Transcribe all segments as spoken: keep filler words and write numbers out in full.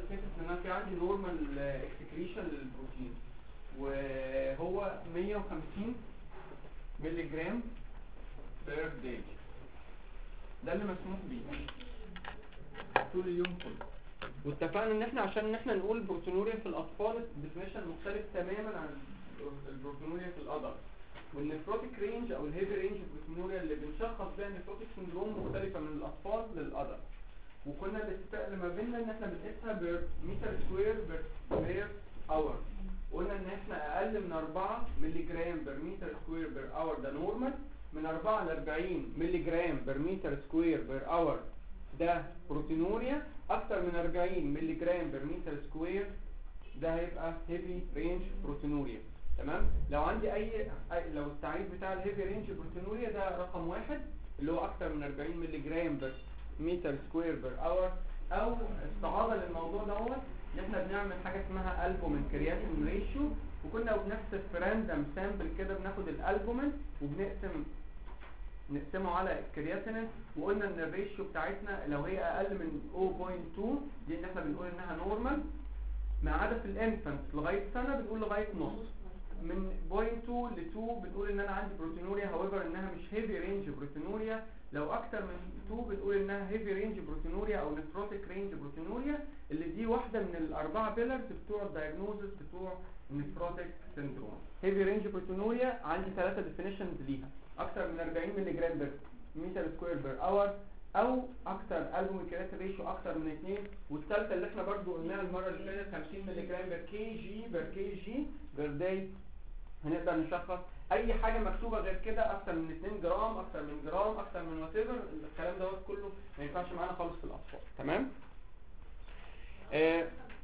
فاتت ان انا في عندي نورمال اكسكريشن للبروتين وهو مية وخمسين مللي جرام بير داي، ده اللي مسموح بيه طول اليوم كله. واتفقنا ان احنا عشان ان احنا نقول بروتينوريا في الاطفال الديفينيشن مختلف تماما عن البروتينوريا في الادلت، والنفروتيك رينج او الهيفي رينج بروتينوريا اللي بنشخص بيها النفروتيك سندروم مختلفه من الاطفال للادلت. وكنا الاتفاق اللي ما بيننا ان احنا بنقيسها بير متر سكوير بير بير اور. قلنا ان احنا اقل من أربعة مللي جرام بير متر سكوير بير اور ده نورمال، من أربعة ل أربعين مللي جرام بير متر سكوير بير اور ده بروتينوريا، اكتر من أربعين مللي جرام بير متر سكوير ده هيبقى هيفي رينج بروتينوريا. تمام. لو عندي اي لو التعريف بتاع الهيفي رينج بروتينوريا ده رقم واحد اللي هو اكتر من أربعين مللي جرام بير متر سكوير بير اور، او استعاضه للموضوع دوت ان احنا بنعمل حاجه اسمها البومين كرياتين ريشيو، وكنا بنحسب في راندم سامبل كده بناخد الالبومين وبنقسم نقسمه على الكرياتينين، وقلنا ان الريشيو بتاعتنا لو هي اقل من صفر فاصلة اتنين دي ان احنا بنقول انها نورمال، ما عدا في الانفانت لغايه سنه بنقول لغايه نص، من صفر فاصلة اتنين ل اتنين بنقول ان انا عندي بروتينوريا، هاويفر انها مش هيفي رينج بروتينوريا. لو اكتر من اتنين بنقول انها هيفي رينج بروتينوريا او نفروتيك رينج بروتينوريا، اللي دي واحده من الاربعه بيلرز بتوع الدايجنوزس بتوع النفروتيك سيندروم. هيفي رينج بروتينوريا عندي ثلاثه ديفينيشنز ليها، اكتر من أربعين مللي جرام بير متر سكوير بير اور، او اكتر البومين كرياتين ريشيو اكتر من اتنين، والثالثه اللي احنا برضو قلناها المره اللي فاتت خمسين مللي جرام بير كي جي بير كي جي بير داي. هنقدر نشخص اي حاجه مكتوبه غير كده اكتر من اتنين جرام اكتر من جرام اكتر من وات ايفر، الكلام دوت كله ما ينفعش معانا خالص في الاطفال. تمام. آه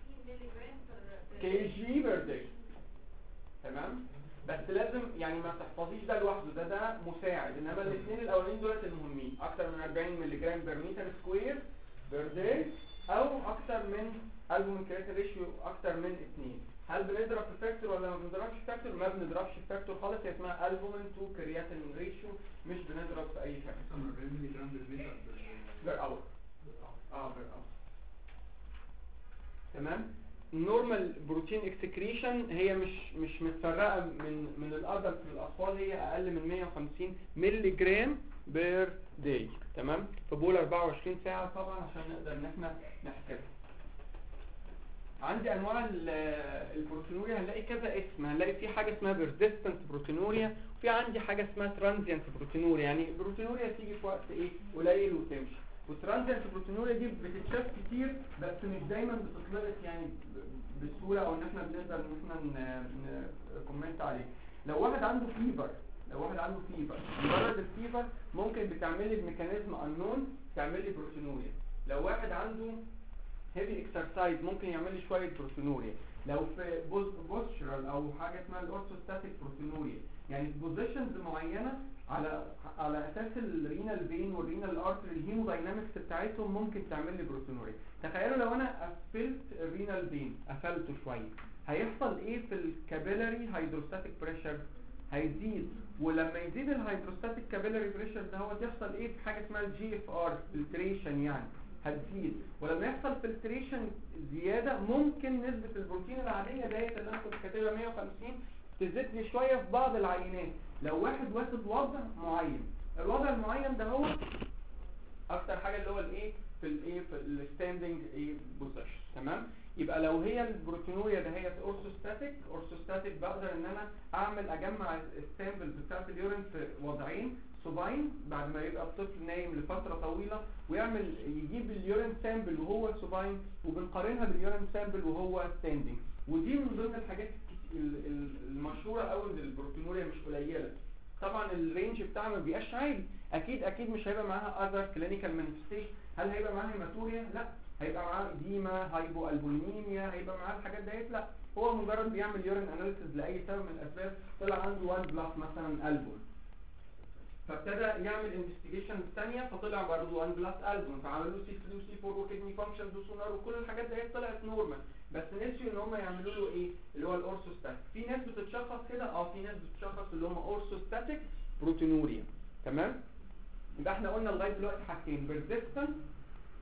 كي جي بير داي. تمام. بس لازم يعني ما تحفظيش ده لوحده، ده ده مساعد، انما الاثنين الاولانيين دولت المهمين، اكتر من أربعين مللي جرام بير متر سكوير بير داي، او اكتر من البومين كرياتين ريشيو اكتر من اتنين. هل بنضرب في فاكتور ولا ما بنضربش في فاكتور؟ ما بنضربش في فاكتور خالص، هي اسمها البومين تو كرياتين ريشيو، مش بنضرب في اي فاكتور. أربعين مللي جرام بالمتر بير اور. اه بير اور. تمام. النورمال بروتين اكسكريشن هي مش مش متفرقه من من الادلت للاطفال، هي اقل من مية وخمسين مللي جرام بير داي. تمام. فبقول أربعة وعشرين ساعه طبعا عشان نقدر ان احنا نحسبها. عندي انواع البروتينوريا هنلاقي كذا اسم، هنلاقي في حاجه اسمها بيرزيستنت بروتينوريا، وفي عندي حاجه اسمها ترانزيانت بروتينوريا، يعني البروتينوريا تيجي في وقت ايه قليل وتمشي. والترانزيانت بروتينوريا دي بتتشاف كتير بس مش دايما بتطلقت يعني بسهوله او ان احنا بنقدر ان احنا نكومنت عليه. لو واحد عنده فيبر لو واحد عنده فيبر مجرد الفيبر ممكن بتعمل لي بميكانيزم انون تعمل لي بروتينوريا. لو واحد عنده هيفي اكسرسايز ممكن يعمل لي شويه بروتينوريا. لو في بوستشرال او حاجه اسمها الاورثوستاتيك بروتينوريا، يعني في بوزيشنز معينه على على اساس الرينال فين والرينال ارتري الهيموداينامكس بتاعتهم ممكن تعمل لي بروتينوريا. تخيلوا لو انا قفلت الرينال فين قفلته شويه هيحصل ايه في الكابيلاري هيدروستاتيك بريشر؟ هيزيد، ولما يزيد الهيدروستاتيك كابيلاري بريشر ده هو يحصل ايه في حاجه اسمها الجي اف ار فلتريشن، يعني هتزيد، ولما يحصل فلتريشن زياده ممكن نسبه البروتين العاديه ديت اللي انا كنت كاتبها مية وخمسين تزيد لي شويه في بعض العينات. لو واحد واخد وضع معين، الوضع المعين ده هو اكتر حاجه اللي هو الايه في الايه في الستاندنج ايه بوزيشن. تمام. يبقى لو هي البروتينوريا ده هي اورثوستاتيك اورثوستاتيك بقدر ان انا اعمل اجمع السامبلز بتاعت اليورين في وضعين سوباين بعد ما يبقى الطفل نايم لفتره طويله، ويعمل يجيب اليورين سامبل وهو سوباين وبنقارنها باليورين سامبل وهو ستاندنج. ودي من ضمن الحاجات المشهوره قوي للبروتينوريا، مش قليله. طبعا الرينج بتاعها ما بيبقاش عالي، اكيد اكيد مش هيبقى معاها اذر كلينيكال مانيفستيشن. هل هيبقى معاها هيماتوريا؟ لا. هيبقى معاه اديما، هايبو البولينيميا، هيبقى معاه الحاجات ديت؟ لا. هو مجرد بيعمل يورين اناليسيز لاي سبب من الاسباب، طلع عنده واحد بلس مثلا البول، فابتدى يعمل انفستيجيشن ثانيه فطلع برضه واحد بلس البول، فعملوا له سي ثلاثة وسي أربعة وكدني فانكشن وسونار وكل الحاجات ديت طلعت نورمال، بس نسيوا ان هم يعملوا له ايه اللي هو الاورثوستاتيك. في ناس بتتشخص كده، اه في ناس بتتشخص اللي هم اورثوستاتيك بروتينوريا. تمام. يبقى احنا قلنا لغايه دلوقتي حاجتين، بيرزيستنت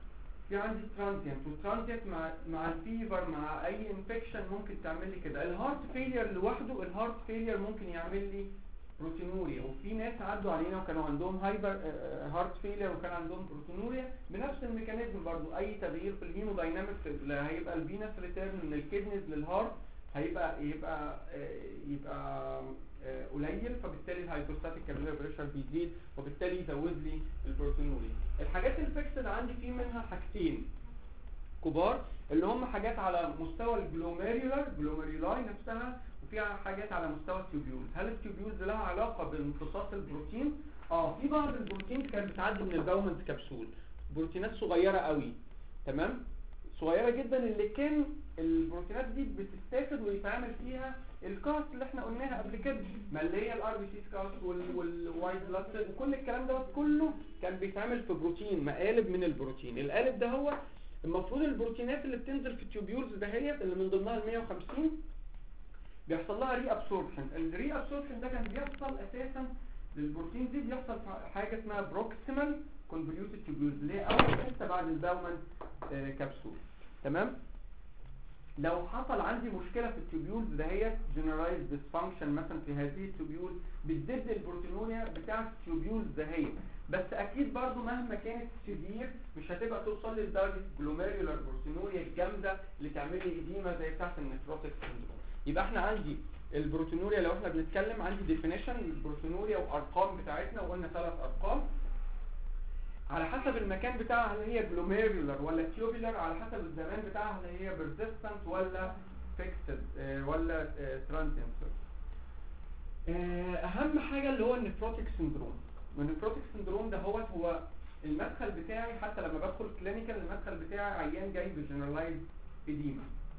في عندي ترانزيانت، والترانزيانت مع مع الفيفر مع اي انفكشن ممكن تعمل لي كده. الهارت فيلير لوحده، الهارت فيلير ممكن يعمل لي بروتينوريا، وفي ناس عدوا علينا وكانوا عندهم هايبر هارت فيلير وكان عندهم بروتينوريا بنفس الميكانيزم برضو. اي تغيير في الهيموداينامكس هيبقى الفينس ريتيرن من الكدنيز للهارت هيبقى يبقى يبقى قليل، فبالتالي الهايبوستاتيك كابيلاري بريشر بيزيد وبالتالي يزود لي البروتينوريا. الحاجات الفيكسد عندي في منها حاجتين كبار اللي هم حاجات على مستوى الجلوميريولار جلوميرولاي نفسها، وفيها حاجات على مستوى التيوبيولز. هل التيوبيولز لها علاقه بامتصاص البروتين؟ اه، في بعض البروتين كانت بتعدي من الباومنت كبسول، بروتينات صغيره قوي، تمام، صغيره جدا، اللي كان البروتينات دي بتستفد ويتعمل فيها الكاست اللي احنا قلناها قبل كده، ما اللي هي الار بي سي كاست والوايت بلاد سيل وكل الكلام ده كله كان بيتعمل في بروتين، مقالب من البروتين. القالب ده هو المفروض البروتينات اللي بتنزل في التيوبيولز دهيت اللي من ضمنها ال مية وخمسين بيحصل لها ري ابسوربشن. الري ابسوربشن ده كان بيحصل اساسا للبروتين دي بيحصل في حاجه اسمها بروكسيمال كونفوليوتد تيوبيولز اللي هي اول حته بعد الباومنت آه كبسول، تمام. لو حصل عندي مشكله في التيوبيولز دهيت جنرالايز ديسفانكشن مثلا في هذه التيوبيول بتزيد البروتينوريا بتاعه التيوبيولز دهيت، بس اكيد برضو مهما كانت سيفير مش هتبقى توصل لدرجه جلوميريولار بروتينوريا الجامده اللي تعمل لي اديمه زي بتاعه النفروتيك سيندروم. يبقى احنا عندي البروتينوريا لو احنا بنتكلم عندي ديفينيشن للبروتينوريا وارقام بتاعتنا، وقلنا ثلاث ارقام على حسب المكان بتاعها، هل هي جلوميرولار ولا تيوبولار، على حسب الزمان بتاعها هل هي بيرسيستنت ولا فيكسد اه ولا اه ترانزيانت. اه اهم حاجه اللي هو النفروتيك سيندروم. والنفروتيك سيندروم ده هو هو المدخل بتاعي، حتى لما بدخل كلينيكال المدخل بتاعي عيان جاي بجنرالايز اديما.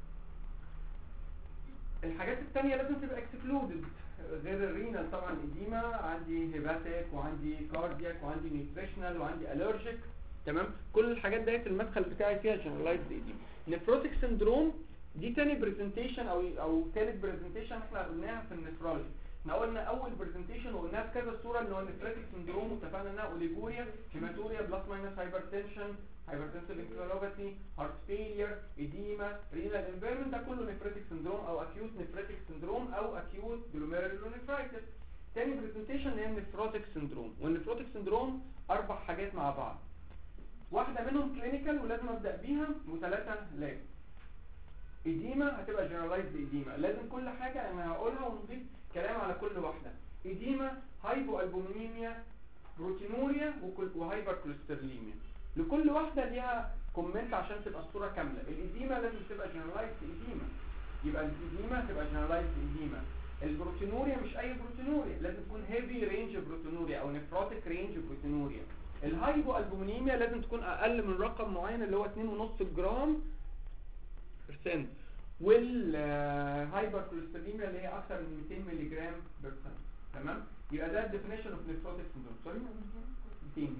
الحاجات الثانيه لازم تبقى اكسكلودد غير الرينال طبعا، اديما عندي هيباتيك وعندي كاردياك وعندي نيوتريشنال وعندي الرجيك، تمام. كل الحاجات ديت المدخل بتاعي فيها جنرالايزد اديما. نفروتيك سيندروم دي تاني برزنتيشن او او ثالث برزنتيشن احنا قلناها في النفرولوجي. احنا قلنا اول برزنتيشن وقلناها في كذا صوره ان هو النفروتيك سيندروم، واتفقنا انها اوليجوريا، هيماتوريا، بلس ماينس هايبرتنشن، هايبرتنسيف انكفالوباثي، هارت فيلير، اديما، رينال امبيرمنت، ده كله نفروتيك سيندروم او اكيوت نفروتيك سيندروم او اكيوت جلوميرولونيفرايتس. تاني برزنتيشن هي النفروتيك سيندروم. والنفروتيك سيندروم اربع حاجات مع بعض، واحده منهم كلينيكال ولازم ابدا بيها، وثلاثه لاب. اديما هتبقى جنرالايزد اديما، لازم كل حاجه انا هقولها ونضيف كلام على كل واحده. اديما، هايبو البومينيميا، بروتينوريا، وهايبر كوليستروليميا. لكل واحده ليها كومنت عشان تبقى الصوره كامله. الاديما لازم تبقى جنرالايزد اديما، يبقى الاديما تبقى جنرالايزد اديما. البروتينوريا مش اي بروتينوريا، لازم تكون هيفي رينج بروتينوريا او نفروتيك رينج بروتينوريا. الهايبو البومينيميا لازم تكون اقل من رقم معين اللي هو اتنين ونص جرام برسنت، والهايبر كوليستروليميا اللي هي اكثر من مئتين مللي جرام برسنت، تمام. يبقى ده الديفينيشن اوف نفروتيك سيندروم. سوري مئتين.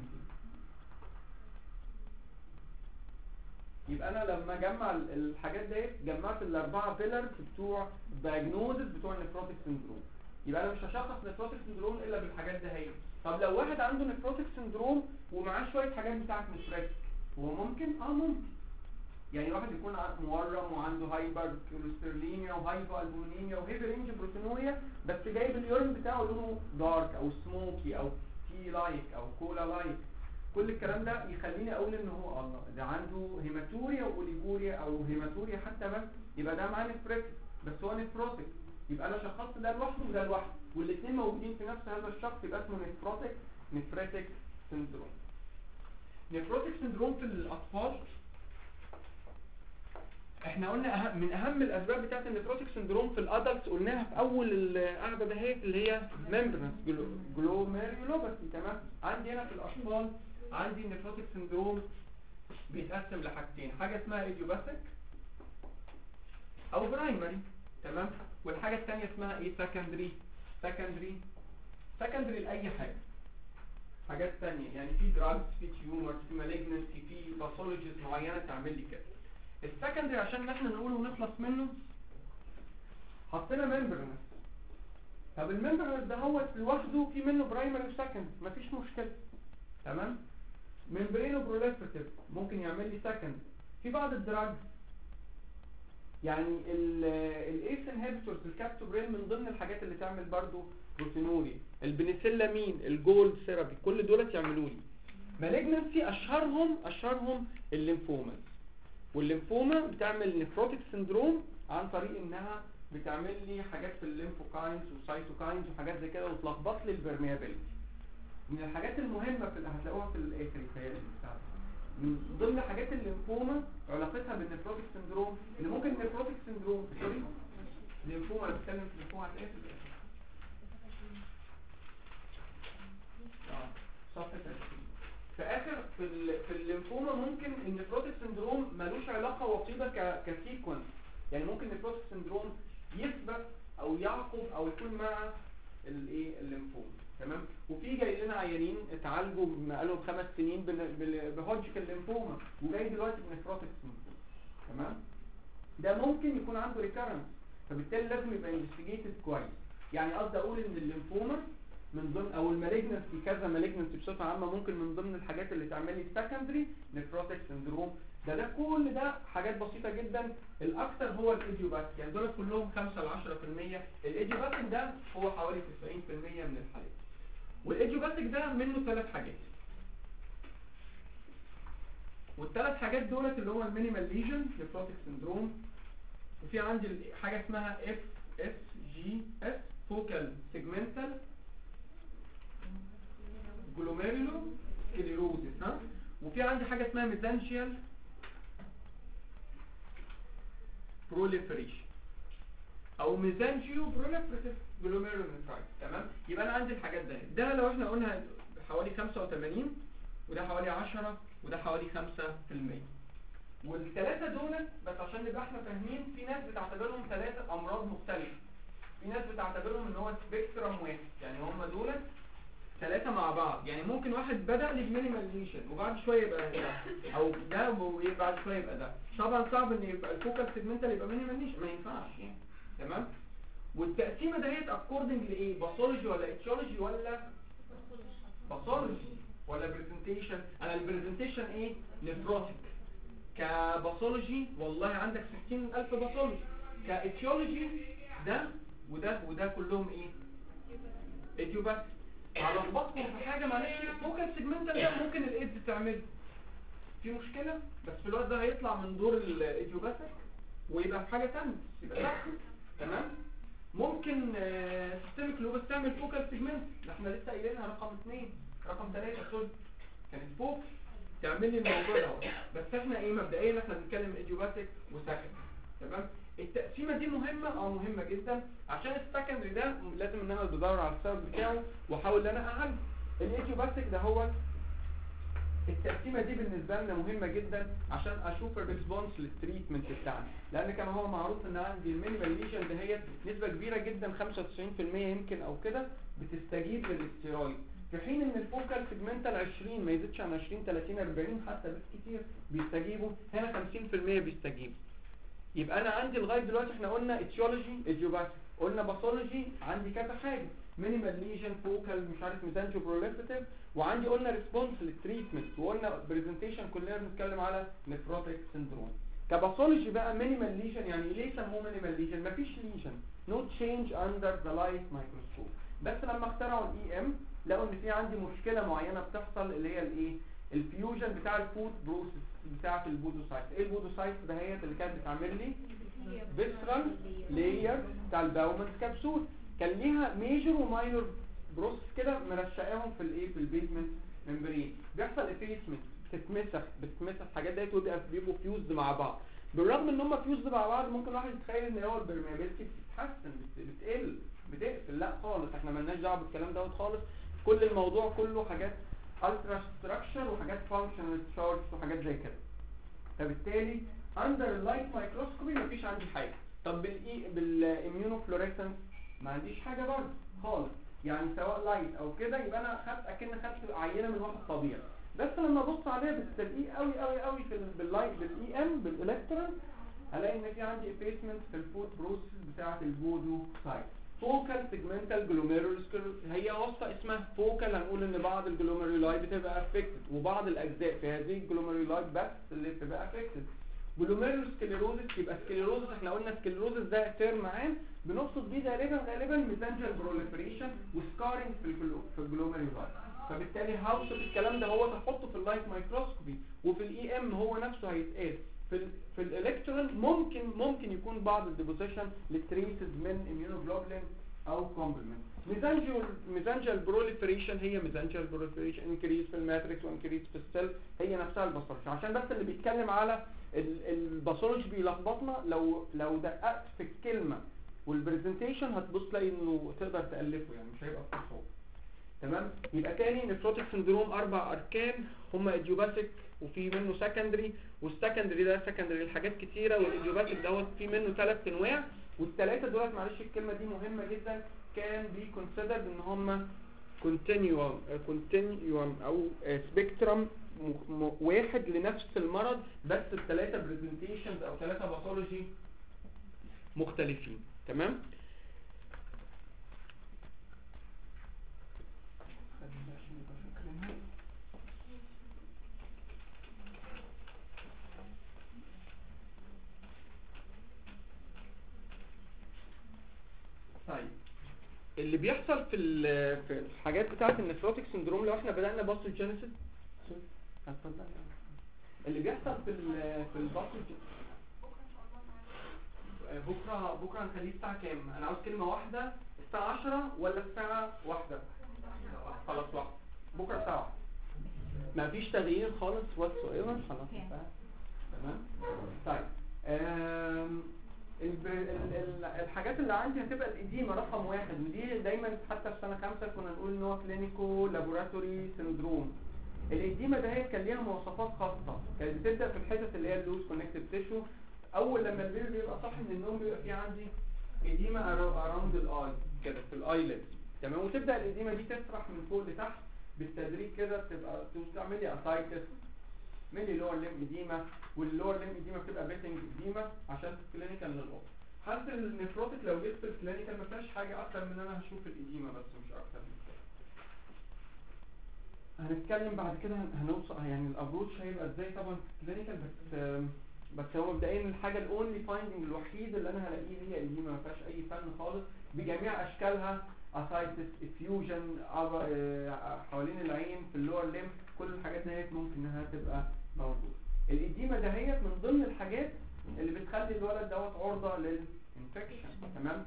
يبقى انا لما اجمع الحاجات ديت جمعت الاربعه بيلرز بتوع الدايجنوزز بتوع النفروتيك سيندروم. يبقى انا مش هشخص نفروتيك سيندروم الا بالحاجات ده هي. طب لو واحد عنده نفروتيك سيندروم ومعاه شويه حاجات بتاعت نفرتك، هو ممكن اه ممكن يعني واحد يكون مورم وعنده هايبر كوليستروليميا وهايبو البومينيميا وهيفي رينج بروتينوريا، بس جايب اليورين بتاعه لونه دارك او سموكي او تي لايك او كولا لايك. كل الكلام ده يخليني اقول ان هو الله ده عنده هيماتوريا واوليجوريا او هيماتوريا حتى، بس يبقى ده معاه نفرتك بس هو نفروتيك، يبقى انا شخصت ده لوحده وده لوحده والاثنين موجودين في نفس هذا الشخص، يبقى اسمه نفروتيك نفرتيك سيندروم. نفروتيك سيندروم في الاطفال احنا قلنا أهم من اهم الاسباب بتاعت النفروتيك سيندروم في الادلتس، قلناها في اول القعده دهيت اللي هي ممبرنس جلوميرولوباثي، تمام. عندي هنا في الاطفال عندي النفروتيك سيندروم بيتقسم لحاجتين، حاجه اسمها ايديوباثيك او برايمري، تمام، والحاجه الثانيه اسمها ايه سكندري. سكندري سكندري لاي حاجه، حاجات ثانيه يعني في دراجز، في تيومرز، في مالجنسي، في باثولوجيز معينه تعمل لي كده. السكندري عشان احنا نقوله ونخلص منه حطينا ممبرنس. طب الممبرنس ده هو لوحده في منه برايمري وسكند، مفيش مشكله، تمام. ممبرينو بروليفريتيف ممكن يعمل لي سكند. في بعض الدراجز يعني الايس انهبيتورز الكابتوبرين من ضمن الحاجات اللي تعمل برضو بروتينوري. البنسلامين الجولد ثيرابي كل دولت يعملوا لي مالجنسي. اشهرهم اشهرهم الليمفوماز، والليمفوما بتعمل نيفروتيك سندروم عن طريق انها بتعمل لي حاجات في الليمفوكاينز والسايتوكاينز وحاجات زي كده وتلخبط لي البرميابيلتي. من الحاجات المهمه في اللي هتلاقوها في الاخر الخيال بتاعها من ضمن حاجات الليمفوما علاقتها بالنيفروتيك سندروم، ان ممكن النيفروتيك سندروم سوري الليمفوما اللي بتتكلم في الليمفوما هتلاقيها في الاخر اه صفحه عشرين في اخر في ال... في الليمفوما ممكن النيفروتيك سندروم ملوش علاقه وطيده ك... كسيكونس. يعني ممكن النيفروتيك سندروم يسبق او يعقب او يكون مع الايه الليمفوما. تمام. وفي جاي لنا عيانين اتعالجوا بقالهم خمس سنين بهوجكن ليمفوما وجاي دلوقتي بنيفروتيك سندروم. تمام. ده ممكن يكون عنده ريكارنس، فبالتالي لازم يبقى انفستيجيتد كويس. يعني قصدي اقول ان الليمفوما من ضمن او المالجنسي كذا مالجنسي بصفه عامه ممكن من ضمن الحاجات اللي تعمل لي سكندري نيفروتيك سندروم. ده ده كل ده حاجات بسيطه جدا. الاكثر هو الايديوباثيك، يعني دول كلهم خمسة ل عشرة في المية. الايديوباثيك ده هو حوالي تسعين في المية من الحالات. والايديوباثيك ده منه ثلاث حاجات، والثلاث حاجات دولت اللي هو المينيمال ليجن نيفروتيك سندروم، وفي عندي حاجه اسمها اف اس جي اس فوكال سيجمنتال جلوميرولو سكليروزيس ها، وفي عندي حاجه اسمها ميزانشيال بروليفريشن او ميزانجيو بروليفريتيف جلوميرولونيفرايتس. تمام. يبقى انا عندي الحاجات ده ده لو احنا قلنا حوالي خمسة وثمانين وده حوالي عشرة وده حوالي خمسة في المية. والثلاثه دول بس عشان نبقى احنا فاهمين في ناس بتعتبرهم ثلاثه امراض مختلفه، في ناس بتعتبرهم ان هو سبيكترم واحد، يعني هم دول ثلاثه مع بعض. يعني ممكن واحد بدا لي بمينيمال ليشن وبعد شويه يبقى ده او ده وبعد شويه يبقى ده. طبعا صعب ان يبقى الفوكال سيجمنتال يبقى مينيمال ليشن، ما ينفعش يعني. تمام. والتقسيمه دهيت اكوردنج لايه؟ باثولوجي ولا اتيولوجي ولا باثولوجي ولا برزنتيشن؟ انا البرزنتيشن ايه؟ نيفروتيك. كباثولوجي والله عندك ستين ألف باثولوجي. كاتيولوجي ده وده وده كلهم ايه؟ ايديوباث. هلخبطكم في حاجه معلش، فوكال سيجمنتال ده ممكن الايدز تعمل في مشكله، بس في الوقت ده هيطلع من دور الايديوباثيك ويبقى في حاجه ثانيه يبقى صح. تمام. ممكن سيستميك لوبس تعمل فوكال سيجمنت، احنا لسه قايلينها رقم اثنين رقم ثلاثة سوري كانت فوق تعمل لي الموضوع ده. بس احنا ايه مبدئيا احنا بنتكلم ايديوباثيك وسكند. تمام. التقسيمه دي مهمه اه مهمه جدا عشان السكندري ده لازم ان انا بدور على السبب بتاعه واحاول ان انا اعالجه. الايديوباثيك ده هو التقسيمه دي بالنسبه لنا مهمه جدا عشان اشوف الريسبونس للتريتمنت بتاعنا، لان كان هو معروف ان عندي المينيمال ليجن دهيت نسبه كبيره جدا خمسة وتسعين في المية يمكن او كده بتستجيب للاستيرويد، في حين ان الفوكال سيجمنتال عشرين ما يزيدش عن عشرين ثلاثين أربعين حتى بس كتير بيستجيبوا، هنا خمسين في المية بيستجيبوا. يبقى انا عندي لغايه دلوقتي احنا قلنا اتيولوجي ايديوباثيك، قلنا باثولوجي عندي كذا حاجه مينيمال ليجن فوكال مش عارف ميزانجيو بروليفريتيف، وعندي قلنا ريسبونس للتريتمنت، وقلنا برزنتيشن كلنا بنتكلم على نيفروتيك سندروم. كباثولوجي بقى مينيمال ليجن يعني ليه سموه مينيمال ليجن؟ مفيش ليجن نو تشينج اندر ذا لايت مايكروسكوب، بس لما اخترعوا الاي ام لقوا ان في عندي مشكله معينه بتحصل اللي هي الايه الفيوجن بتاع الفود بروسيس بتاعه البودوسايت. ايه البودوسايت دهيت اللي كانت بتعمل لي فيسرال لاير بتاع الباومنت كبسول، كان ليها ميجور وماينور بروسيس كده مرشقاهم في الايه في البيزمنت ممبرين، بيحصل افيسمنت بتتمسح بتتمسح الحاجات ديت وبيبقوا فيوزد مع بعض. بالرغم ان هم فيوزد مع بعض ممكن الواحد يتخيل ان هو البرميابيلتي بتتحسن بتقل بتقفل، لا خالص احنا مالناش دعوه بالكلام دوت خالص. كل الموضوع كله حاجات الترا ستراكشر وحاجات فانكشنال تشارتس وحاجات زي كده. فبالتالي اندر اللايت مايكروسكوبي مفيش عندي حاجه. طب بالاي بالاميونوفلوريسنس ما عنديش حاجه برضه خالص، يعني سواء لايت او كده يبقى انا خدت اكن خدت عينه من واحد طبيعي، بس لما ابص عليها بالتدقيق قوي قوي قوي في باللايت بالاي ام بالالكترون هلاقي ان في عندي افيسمنت في الفود بروسيس بتاعه البودو سايت. فوكال سيجمنتال جلوميرولوسكليروز، هي وصفه اسمها فوكال. هنقول ان بعض الجلوميرولاي بتبقى افكتد وبعض الاجزاء في هذه الجلوميرولاي بس اللي بتبقى افكتد. جلوميرولوسكليروزس يبقى سكليروزس، احنا قلنا سكليروزس ده ترم عام بنقصد بيه غالبا غالبا ميزانجيال بروليفريشن وسكارينج في الجلو في الجلوميرولاي. فبالتالي هاوس الكلام ده هو تحطه في اللايت مايكروسكوبي، وفي الاي ام هو نفسه هيتقال. في ال في الالكترون ممكن ممكن يكون بعض الديبوزيشن للتريسز من اميونوجلوبولين او كومبلمنت. ميزانجيال ميزانجيال بروليفريشن هي ميزانجيال بروليفريشن انكريز في الماتريكس وانكريز في السيل، هي نفسها الباثولوجي. عشان بس اللي بيتكلم على الباثولوجي بيلخبطنا، لو لو دققت في الكلمه والبرزنتيشن هتبص تلاقي انه تقدر تالفه، يعني مش هيبقى في صعوبه. تمام. يبقى تاني نفروتيك سندروم اربع اركان، هم ايديوباثيك وفي منه سكندري، والسكندري ده سكندري لحاجات كتيره، والايديوباثيك دوت في منه ثلاث انواع، والثلاثه دولت معلش الكلمه دي مهمه جدا، كان بي كونسيدرد ان هم كونتينيوم كونتينيوم او سبيكترم واحد لنفس المرض، بس الثلاثه برزنتيشنز او ثلاثه باثولوجي مختلفين. تمام. طيب اللي بيحصل في في الحاجات بتاعه النفروتيك سندروم، لو احنا بدأنا باثوجينيسيس اللي بيحصل في ال في الباثوجين بكره بكره هنخليه الساعه كام؟ انا عاوز كلمه واحده، الساعه عشرة ولا الساعه واحدة؟ خلاص واحدة. بكره الساعه واحدة. ما فيش تغيير خالص واتس ايفر. خلاص تمام. طيب آم الحاجات اللي عندي هتبقى الإديمة رقم واحد، ودي دايما حتى في سنة خمسة كنا نقول ان هو كلينيكو لابوراتوري سندروم. الإديمة ده هي كان ليها مواصفات خاصة، كانت بتبدأ في الحتت اللي هي اللوز كونكتيف تيشو. أول لما البيبي بيبقى صاحي من النوم بيبقى في عندي إديمة أراوند الآي كده في الآيلت. تمام. وتبدأ الإديمة دي تسرح من فوق لتحت بالتدريج كده، تبقى تعمل لي أسايتس من اللور ليم إديمة، واللور ليم إديمة بتبقى بيتنج إديمة عشان كلينيكال للقط. حالة النفروتيك لو جيت في الكلينيكال ما فيهاش حاجة أكتر من أنا هشوف الإديمة بس، مش أكتر من كده. هنتكلم بعد كده هنوصل يعني الأبروتش هيبقى إزاي طبعا في الكلينيكال، بس بس هو مبدئيا الحاجة الأونلي فايندنج الوحيد اللي أنا هلاقيه هي الإديمة، ما فيهاش أي فن خالص بجميع أشكالها، اسايتس افيوجن حوالين العين في اللور ليم، كل الحاجات ديت ممكن انها تبقى موجوده. الاديمه دهيت من ضمن الحاجات اللي بتخلي الولد دوت عرضه للانفكشن. تمام.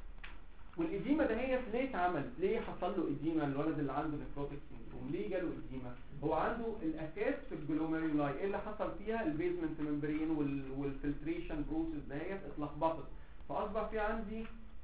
والاديمه دهيت ليه اتعملت؟ ليه حصل له اديمه الولد اللي عنده نفروتيك سندروم؟ ليه جاله اديمه؟ هو عنده الاساس في الجلوميرولاي، ايه اللي حصل فيها؟ البيزمنت ممبرين والفلتريشن بروسيس دهيت اتلخبطت، فاصبح في عندي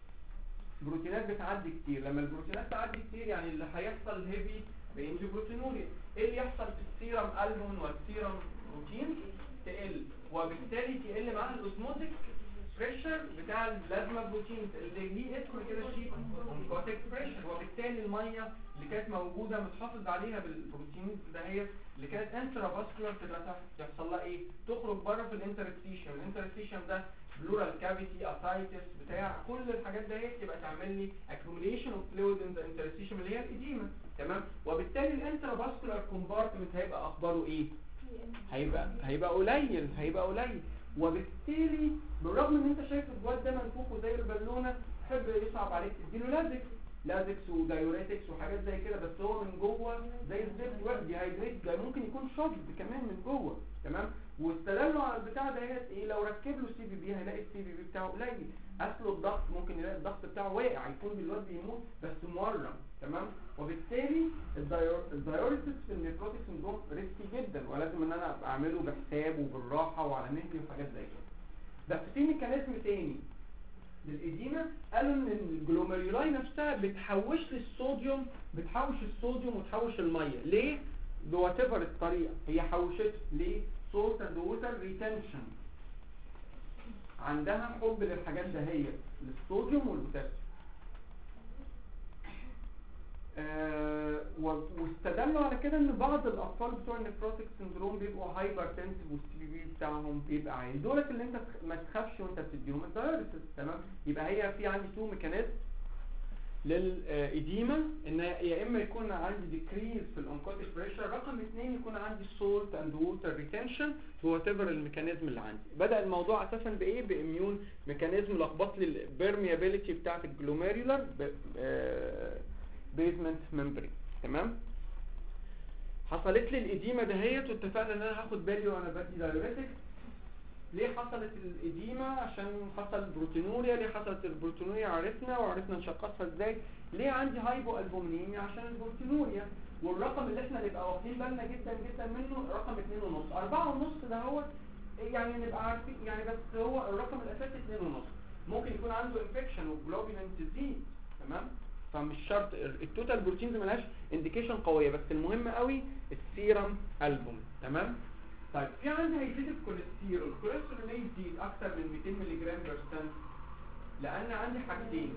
بروتينات بتعدي كتير. لما البروتينات تعدي كتير يعني اللي هيحصل هيفي رينج بروتينوريا. ايه اللي يحصل في السيرم البومين والسيرم بروتين؟ تقل، وبالتالي تقل معاها الاوزموتيك بريشر بتاع البلازما بروتين اللي ليه اسم كده شيء كوتيك بريشر، وبالتالي الميه اللي كانت موجوده متحافظ عليها بالبروتين دهيت اللي كانت انترا فاسكولار تبقى تحصل لها ايه؟ تخرج بره في الانترستيشن. الانترستيشن ده بلورال كافيتي، اسايتس بتاع كل الحاجات ديت يبقى تعمل لي accumulation of fluid in the interstitium اللي هي الإديمة. تمام. وبالتالي الانترا فاسكولار كومبارتمنت هيبقى اخباره ايه؟ هيبقى هيبقى قليل هيبقى قليل وبالتالي بالرغم ان انت شايف الجواد ده منفوخ زي البالونه، تحب يصعب عليك تديله لازكس لازكس ودايوريتكس وحاجات زي كده، بس هو من جوه زي الزفت ديهايدريت، ده ممكن يكون شوكد كمان من جوه. تمام. واستدلوا على البتاع دهيت ايه؟ لو ركب له سي في بي هيلاقي السي في بي بتاعه قليل، اصله الضغط ممكن يلاقي الضغط بتاعه واقع، يكون الواد بيموت بس مورم. تمام. وبالتالي الدايوريتكس في النيفروتيك سندروم ريسكي جدا، ولازم ان انا اعمله بحساب وبالراحه وعلى مهلي وحاجات زي كده. بس في ميكانيزم تاني للإديمة، قالوا ان الجلوميرولاي نفسها بتحوش لي الصوديوم، بتحوش الصوديوم وتحوش الميه. ليه؟ بواتيفر الطريقه هي حوشته. ليه؟ سولت اند ووتر ريتنشن، عندها حب للحاجات دهيت للصوديوم والبوتاسيوم. آه واستدلوا على كده ان بعض الاطفال بتوع النفروتيك سندروم بيبقوا هايبر تنسيف والسي بي بي بتاعهم بيبقى عالي، دولت اللي انت ما تخافش وانت بتديهم الدايوريسيس. تمام. يبقى هي في عندي تو ميكانيزم للإديمة ان يا اما يكون عندي decrease في الانكوتيك بريشر، رقم اثنين يكون عندي salt and water retention هو تبر الميكانيزم اللي عندي. بدأ الموضوع اساسا بايه؟ باميون ميكانيزم لخبط لي البرميابيليتي بتاعت الجلوميرولار بيزمنت ممبرين. تمام. حصلت لي الإديمة دهيت واتفقنا ان انا هاخد بالي وانا بدي دايوريتك. ليه حصلت الإديمة؟ عشان حصل بروتينوريا. ليه حصلت البروتينوريا؟ عرفنا وعرفنا نشخصها ازاي. ليه عندي هايبو البومينيميا؟ عشان البروتينوريا. والرقم اللي احنا نبقى واخدين بالنا جدا جدا منه رقم اتنين ونص. اربعة ونص ده هو يعني نبقى عارفين يعني، بس هو الرقم الاساسي اتنين ونص. ممكن يكون عنده انفكشن وجلوبولين تزيد. تمام. فمش شرط التوتال بروتينز ملهاش انديكيشن قويه، بس المهم قوي السيرم البوم. تمام. طيب في عندي هيزيد الكوليسترول. الكوليسترول ليه يزيد اكتر من مئتين مللي جرام برسنت؟ لان عندي حاجتين.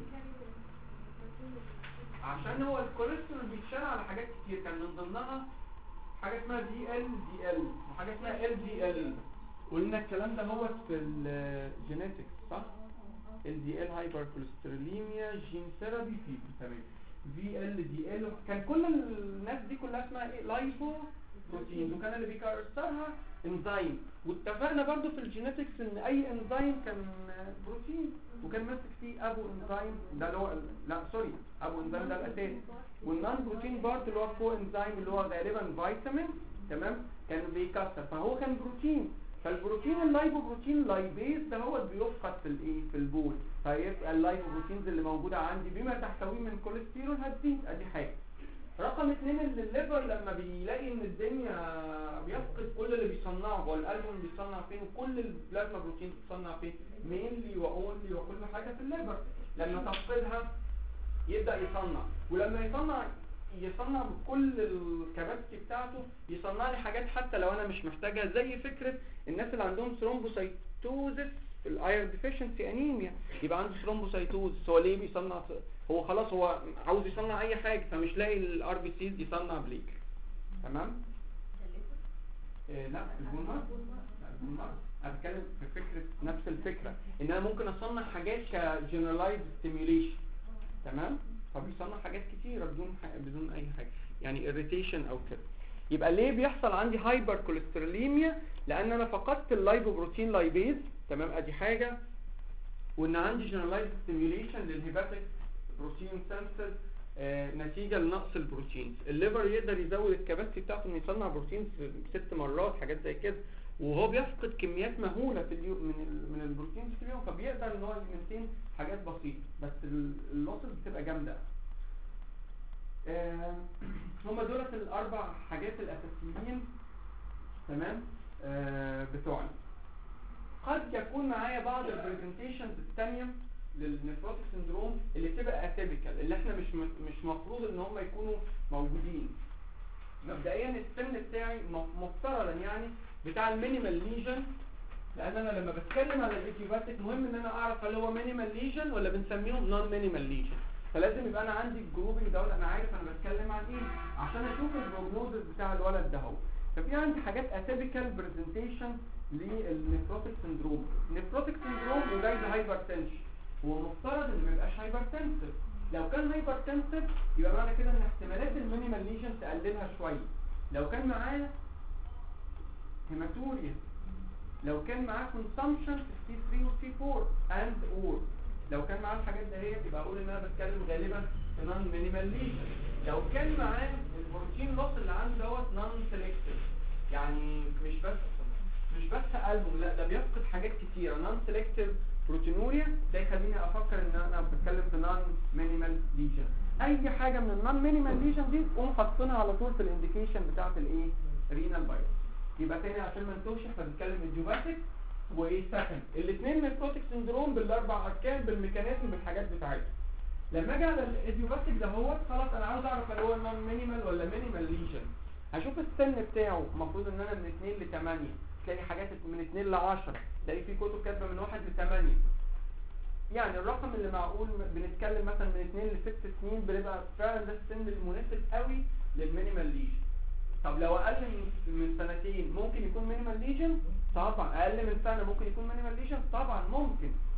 عشان هو الكوليسترول بيتشال على حاجات كتير، كان من ضمنها حاجه اسمها دي ال دي ال وحاجه اسمها ال دي ال. قلنا الكلام ده هو في الجينيتكس صح؟ ال دي ال هايبر كوليستروليميا جين ثيرابي في تمام. في ال دي ال كان كل الناس دي كلها اسمها ايه؟ لايبو بروتين، وكان اللي بيكسرها انزيم. واتفقنا برضو في الجينيتكس ان اي انزيم كان بروتين، وكان ماسك فيه ابو انزيم ده اللي هو لا سوري ابو انزيم ده الاساس، والنون بروتين بارت اللي هو كو انزيم اللي هو غالبا فيتامين. تمام. كان بيكسر، فهو كان بروتين. فالبروتين اللايبو بروتين لايبيز ده هو بيفقد في الايه؟ في البول. فيبقى اللايبو بروتينز اللي موجوده عندي بما تحتويه من كوليسترول هتزيد. ادي حاجه. رقم اتنين اللي الليفر لما بيلاقي ان الدنيا بيفقد كل اللي بيصنعه، والالبوم بيصنع فين وكل البلازما بروتين بتصنع فين؟ مينلي واونلي وكل حاجه في الليفر. لما تفقدها يبدا يصنع، ولما يصنع يصنع بكل الكباسيتي بتاعته، يصنع لي حاجات حتى لو انا مش محتاجها، زي فكره الناس اللي عندهم ثرومبوسايتوزس الايرون ديفيشنسي انيميا، يبقى عنده ثرومبوسايتوزس. هو ليه بيصنع؟ هو خلاص هو عاوز يصنع اي حاجه، فمش لاقي الار بي سيز يصنع بليك. تمام. إيه لا البولمر لا البولمر انا بتكلم في فكره نفس الفكره ان انا ممكن اصنع حاجات كجنرالايز ستيميوليشن. تمام. فبيصنع حاجات كتيره بدون بدون اي حاجه يعني irritation او كده. يبقى ليه بيحصل عندي هايبر كوليستروليميا؟ لان انا فقدت اللايبوبروتين لايبيز. تمام. ادي حاجه. وان عندي جنرالايز ستيميوليشن للهيباتيك بروتين سنسز آه نتيجه لنقص البروتينز. الليفر يقدر يزود الكباسيتي بتاعته انه يصنع بروتينز ست مرات حاجات زي كده، وهو بيفقد كميات مهوله في اليوم من ال من البروتينز في اليوم، فبيقدر ان هو يمنتين حاجات بسيطه، بس اللوسز بتبقى جامده. آه هم دولت الاربع حاجات الاساسيين. تمام. آه بتوعنا. قد يكون معايا بعض البرزنتيشنز الثانيه للنفروتيك سندروم اللي بتبقى اتيبيكال، اللي احنا مش مش مفروض ان هم يكونوا موجودين. مبدئيا السن بتاعي مفترضا يعني بتاع المينيمال ليجن، لان انا لما بتكلم على الايديوباثيك مهم ان انا اعرف هل هو مينيمال ليجن ولا بنسميهم نون مينيمال ليجن. فلازم يبقى انا عندي الجروبنج دوت، انا عارف انا بتكلم عن ايه عشان اشوف البروجنوزس بتاع الولد ده. هو ففي عندي حاجات اتيبيكال برزنتيشن للنفروتيك سندروم. النفروتيك سندروم وجاي هايبرتنشن، هو مفترض ان ما يبقاش هايبرتنسيف. لو كان هايبرتنسيف يبقى معنى كده ان احتمالات المينيمال ليجن تقللها شويه. لو كان معاه هيماتوريا، لو كان معاه كونسامشن سي ثري وسي فور اند اور، لو كان معاه الحاجات دهيت يبقى اقول ان انا بتكلم غالبا في نون مينيمال ليجن. لو كان معاه البروتين لوس اللي عنده دوت نون سيلكتيف، يعني مش بس مش بس البوم، لا ده بيفقد حاجات كتيره. نون سيلكتيف بروتينوريا ده يخليني افكر ان انا بتكلم في نون مينيمال ليجن. اي حاجه من النون مينيمال ليجن دي تقوم حاطينها على طول في الانديكيشن بتاعه الايه؟ رينال بايوس. يبقى تاني عشان ما نتوهش احنا بنتكلم الجوباتيك وايه سكند. الاثنين نفروتيك سندروم بالاربع اركان بالميكانيزم بالحاجات بتاعتهم. لما اجي على الايديوباثيك ده هو خلاص انا عاوز اعرف هل هو نون مينيمال ولا مينيمال ليجن. هشوف السن بتاعه، المفروض ان انا من اثنين ل ثمانية، تلاقي حاجات من اثنين ل عشرة، تلاقي في كتب كاتبه من واحد ل ثمانية. يعني الرقم اللي معقول بنتكلم مثلا من اثنين ل ست سنين بنبقى فعلا ده السن المناسب قوي للمينيمال ليجن. طب لو اقل من من سنتين ممكن يكون مينيمال ليجن؟ طبعا. اقل من سنه ممكن يكون مينيمال ليجن؟ طبعا ممكن.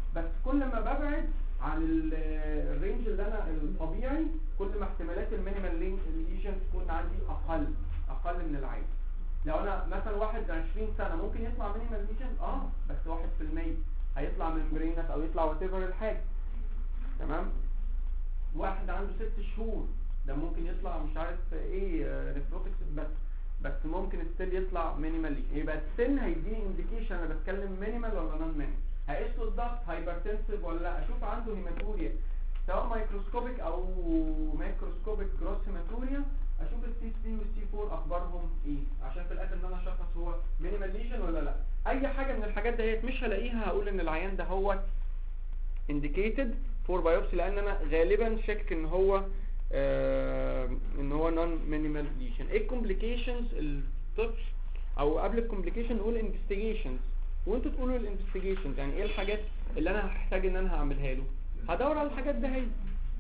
بس كل ما ببعد عن ال- الرينج اللي انا الطبيعي كل ما احتمالات المينيمال ليجن تكون عندي اقل اقل من العادي. لو انا مثلا واحد عشرين سنه ممكن يطلع مينيمال ليجن اه بس واحد في المية هيطلع من برينس او يطلع وات ايفر الحاجه. تمام. واحد عنده ست شهور ده ممكن يطلع مش عارف ايه ريفروتكس بس بس ممكن ستيل يطلع مينيمال ليجن. يبقى السن هيديني انديكيشن انا بتكلم مينيمال ولا نون مينيمال. هقيس له الضغط هايبرتنسيف ولا لا، اشوف عنده هيماتوريا سواء مايكروسكوبيك او مايكروسكوبيك جروس هيماتوريا، اشوف السي ثري والسي فور اخبارهم ايه عشان في الاخر ان انا اشخص هو مينيمال ليجن ولا لا. اي حاجه من الحاجات ديت مش هلاقيها هقول ان العيان ده هو indicated for biopsy لان انا غالبا شاكك ان هو آه ان هو non minimal lesion. ايه complications الطفل او قبل الكومبليكيشن نقول investigations وانتوا تقولوا الانفستيجيشنز يعني ايه الحاجات اللي انا هحتاج ان انا هعملها له. هدور على الحاجات ده هي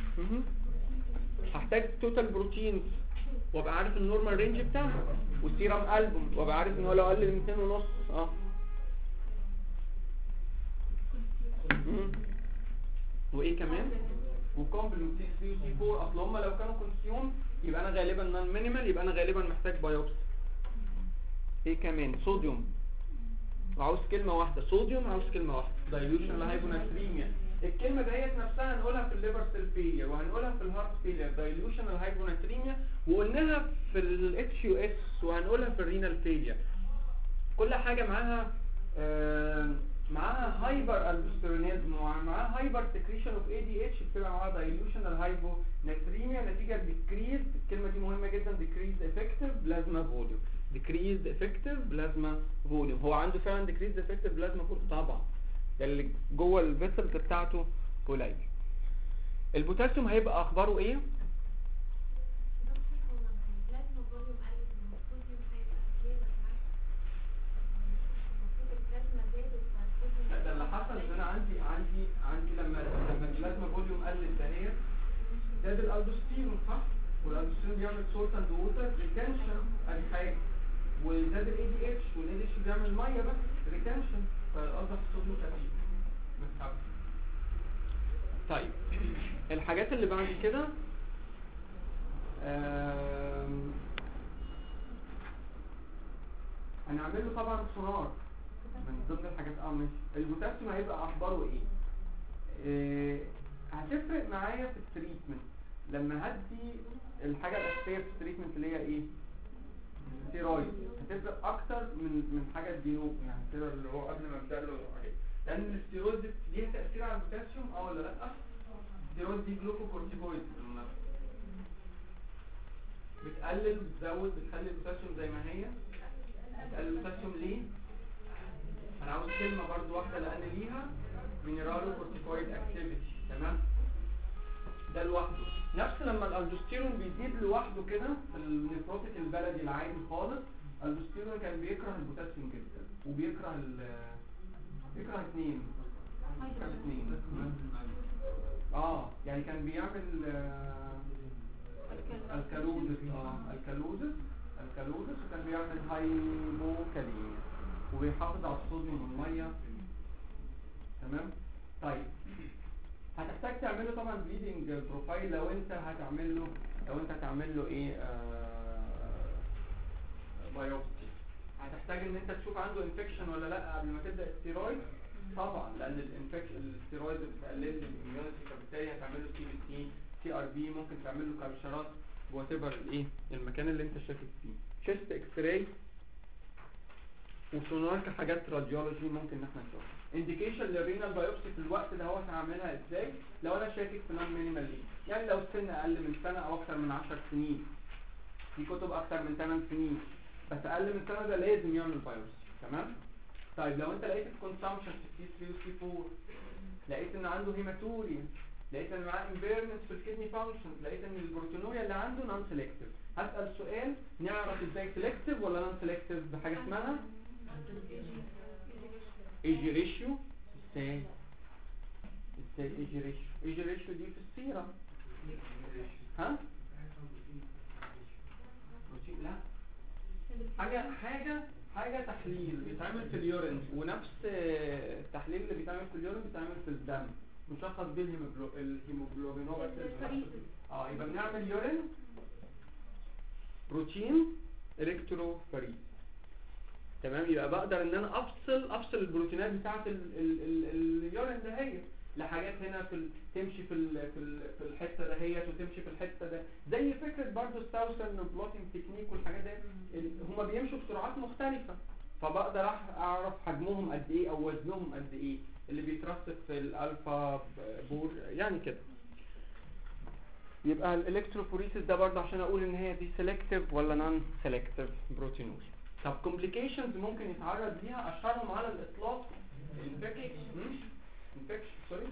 هحتاج توتال بروتينز وابقى عارف النورمال رينج بتاعه والسيرم البوم وابقى عارف ان هو لو قل من اتنين ونص اه مم. وايه كمان وكومبلمنت سي ثري وسي فور. اصل هم لو كانوا كونسيوم يبقى انا غالبا نون مينيمال يبقى انا غالبا محتاج بايوبسي. ايه كمان صوديوم عاوز كلمه واحده صوديوم عاوز كلمه واحده دايلوشن هايبوناتريميا. الكلمه ديت نفسها هنقولها في الليفر سيل فيلير وهنقولها في الهارت فيلير دايلوشن هايبوناتريميا وقلناها في الاتش يو اس وهنقولها في الرينال فيلير. كل حاجه معاها آه معاها هايبر البسترونيزم ومعاها هايبر سكريشن اوف اي دي اتش بتبقى معاها دايلوشن هايبوناتريميا نتيجه ديكريز. الكلمه دي مهمه جدا ديكريز افكتيف بلازما فوليوم decreased effective plasma volume. هو عنده فعلا decreased effective plasma volume طبعا ده اللي جوه الفيسلز بتاعته قليل. البوتاسيوم هيبقى اخباره ايه؟ ده اللي حصل ان انا عندي عندي عندي لما لما البلازما فوليوم قلت دهيت زاد الالدوستيرون صح؟ والالدوستيرون بيعمل سولت اند ووتر ريتنشن ادي حاجه وزاد الاي دي اتش والاي دي اتش بيعمل ميه بس ريتنشن فاصبح الصوديوم خفيف مسحب. طيب الحاجات اللي بعد كده هنعمل له طبعا سونار من ضمن الحاجات. اه ماشي. البوتاسيوم هيبقى اخباره ايه؟ آه هتفرق معايا في التريتمنت لما هدي الحاجه الاساسيه في التريتمنت اللي هي ايه؟ ستيرويد. هتفرق اكتر من من حاجه اديله يعني الستيرويد اللي هو قبل ما ابدا له حاجات لان الستيرويد ليها تاثير على البوتاسيوم اه ولا لا؟ الستيرويد دي جلوكوكورتيكويد بالمناسبه بتقلل بتزود بتخلي البوتاسيوم زي ما هي. بتقلل البوتاسيوم ليه؟ انا عاوز كلمه برضو واحده لان ليها مينرالو كورتيكويد اكتيفيتي. تمام. ده لوحده. نفس لما الالدوستيرون بيزيد لوحده كده في النيفروتيك البلدي العادي خالص الالدوستيرون كان بيكره البوتاسيوم جدا وبيكره ال بيكره اثنين اثنين اه يعني كان بيعمل آه الكالوزس اه الكالوزس الكالوزس وكان بيعمل هايبوكاليميا وبيحافظ على الصوديوم والميه. تمام. طيب هتحتاج تعمل له طبعا بليدنج بروفايل لو انت هتعمل له لو انت هتعمل له ايه آه بايوبسي. هتحتاج ان انت تشوف عنده انفكشن ولا لا قبل ما تبدا الستيرويد طبعا لان الانفكشن الستيرويد بتقلل الاميونيتي فبالتالي هتعمل له سي بي سي سي ار بي ممكن تعمل له كابشرات وات ايفر الايه المكان اللي انت شاكك فيه. شيست اكس راي وسونار كحاجات راديولوجي ممكن ان احنا نشوفها. انديكيشن للرينال بايوبسي في الوقت ده هو هعملها ازاي؟ لو انا شاكك في نون مينيمال ليج يعني لو السن اقل من سنه او اكتر من عشر سنين في كتب اكتر من ثمان سنين بس اقل من سنه ده لازم يعمل بايوبسي. تمام. طيب لو انت لقيت الكونسامشن في سي ثري وسي فور لقيت ان عنده هيماتوريا لقيت ان معاه امبيرمنت في الكدني فانكشن لقيت ان البروتينوريا اللي عنده نون سيلكتيف هسال سؤال نعرف ازاي سيلكتيف ولا نون سيلكتيف بحاجه اسمها ايجي ريشيو. ازاي ازاي ايجي ريشيو؟ ايجي ريشيو دي في السيره ها بروتين لا حاجه حاجه حاجة تحليل بيتعمل في اليورين، ونفس التحليل اللي بيتعمل في اليورين بيتعمل في الدم، مشخص بيه الهيموجلو- الهيموجلوبينوباثي. اه يبقى بنعمل يورين بروتين الكتروفوريز. تمام، يبقى بقدر ان انا افصل افصل البروتينات بتاعه ال- ال- ال- اليورين ده هي لحاجات هنا في ال... تمشي في ال... في ال... في الحته دهيت وتمشي في الحته ده، زي فكره برضو الساوثرن بلوتنج تكنيك والحاجات دي. ال... هما بيمشوا بسرعات مختلفه، فبقدر أح- اعرف حجمهم قد ايه او وزنهم قد ايه اللي بيترسب في الالفا بور يعني كده. يبقى الالكتروفوريسيس ده برضه عشان اقول ان هي دي سيلكتيف ولا نون سيلكتيف بروتينول. طب كومبليكيشنز ممكن يتعرض ليها، اشهرهم على الاطلاق انفكشن انفكشن سوري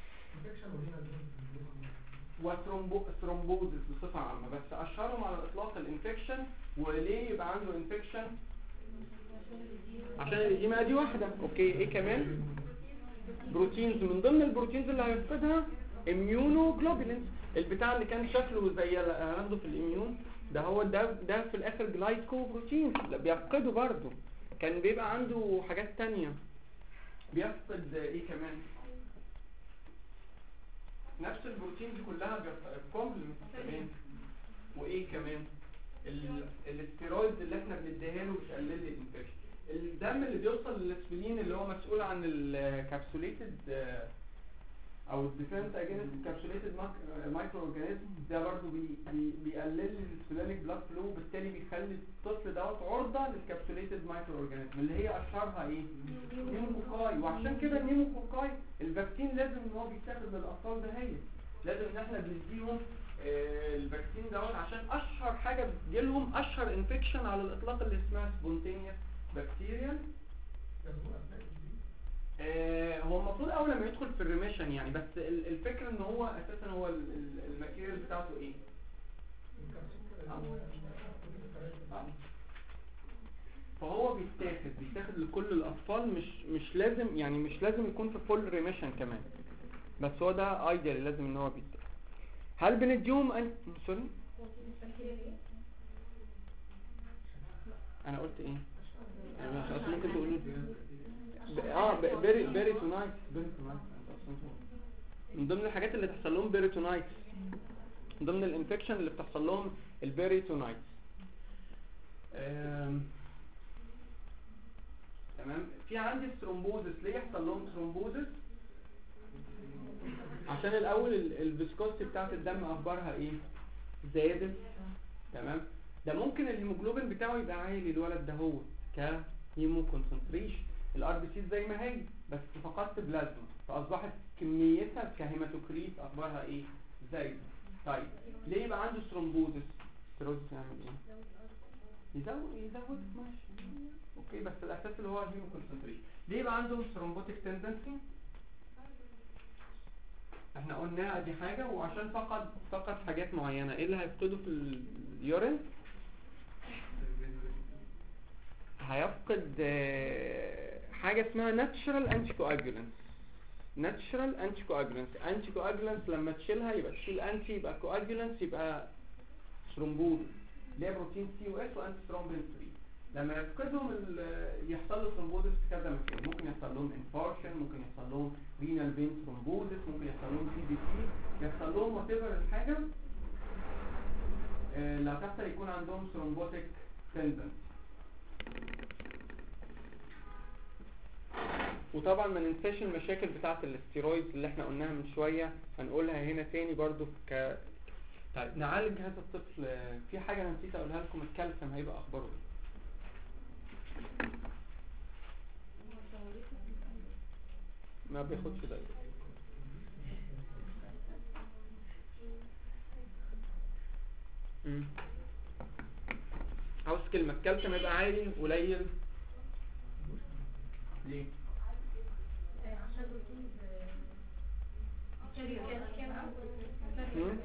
وثرومبوزس بصفه عامه، بس اشهرهم على الاطلاق الانفكشن. وليه يبقى عنده انفكشن؟ عشان الإديمة دي واحده. اوكي، ايه كمان؟ بروتينز. من ضمن البروتينز اللي هيفقدها اميونوجلوبولينز، البتاع اللي كان شكله زي اللي عنده في الاميون ده، هو ده ده في الاخر جلايكو بروتين بيفقده برضه. كان بيبقى عنده حاجات تانية بيفقد. ايه كمان؟ نفس البروتين دي كلها بيفقد كومبلمنت كمان. وايه كمان؟ ال- الاستيرويد اللي احنا بنديها له بتقلل الانفكشن. الدم اللي بيوصل للاسبلين اللي هو مسؤول عن الكابسوليتد او الديفنس اجينست الكابسوليتد مايكرو اورجانيزم، ده برضو بي بي بيقلل السبلينيك بلاد فلو، وبالتالي بيخلي الطفل دوت عرضه للكابسوليتد مايكرو اورجانيزم اللي هي اشهرها ايه؟ نيموكوكاي. وعشان كده النيموكوكاي الفاكسين لازم ان هو بيتاخد للاطفال ده، هي لازم ان احنا بنديهم آه الفاكسين دوت عشان اشهر حاجه بتجيلهم، اشهر انفكشن على الاطلاق اللي اسمها سبونتينيوس بكتيريال. آه هو المفروض اول لما يدخل في الريميشن يعني، بس ال- الفكره ان هو اساسا هو ال- ال- الماتيريال بتاعته ايه؟ آه. آه. فهو بيتاخد بيتاخد لكل الاطفال، مش مش لازم يعني مش لازم يكون في فول ريميشن كمان، بس هو ده ايديال لازم ان هو بيتاخد. هل بنديهم ان سوري انا قلت ايه؟ يعني مش ممكن تقولوا ب- اه ب- بيري بيريتونايت بيريتونايت من ضمن الحاجات اللي تحصل لهم بيريتونايت، من ضمن الانفكشن اللي بتحصل لهم البيريتونايت. آم، تمام. في عندي الثرومبوزس. ليه يحصل لهم ثرومبوزس؟ عشان الاول ال- الفيسكوستي بتاعت الدم اخبارها ايه؟ زادت. تمام. ده ممكن الهيموجلوبين بتاعه يبقى عالي الولد ده، هو كهيمو كونسنتريشن الار بي سي زي ما هي، بس فقدت بلازما فاصبحت كميتها كهيماتوكريت اخبارها ايه؟ زايده. طيب ليه يبقى عنده ثرومبوزس؟ ثرومبوزس يعمل ايه؟ يزود يزود ماشي اوكي، بس الاساس اللي هو الهيمو كونسنتريشن. ليه يبقى عندهم ثرومبوتيك تندنسي؟ احنا قلناها دي حاجه، وعشان فقد فقد حاجات معينه. ايه اللي هيفقده في اليورين؟ هيفقد آه، حاجه اسمها ناتشرال انتي كواجولانس. ناتشرال انتي كواجولانس انتي كواجولانس لما تشيلها يبقى تشيل انتي، يبقى كواجولانس يبقى ثرومبوز اللي هي بروتين سي او اس وانتي ثرومبين ثلاثة. لما يفقدهم ال- يحصل له ثرومبوزس في كذا مكان. ممكن يحصل لهم انفاركشن، ممكن يحصل لهم رينال فين ثرومبوزس، ممكن يحصل لهم سي بي سي، يحصل لهم وات ايفر الحاجه آه، اللي هتحصل يكون عندهم ثرومبوتيك تندنس. وطبعا ما ننساش المشاكل بتاعه الاستيرويد اللي احنا قلناها من شويه، هنقولها هنا تاني برضو ك طيب نعالج هذا الطفل. في حاجه انا نسيت اقولها لكم، الكالسيوم هيبقى اخباره ايه؟ ما بياخدش ده. امم عاوز كلمه الكالسيوم يبقى عالي قليل ليه؟ مم؟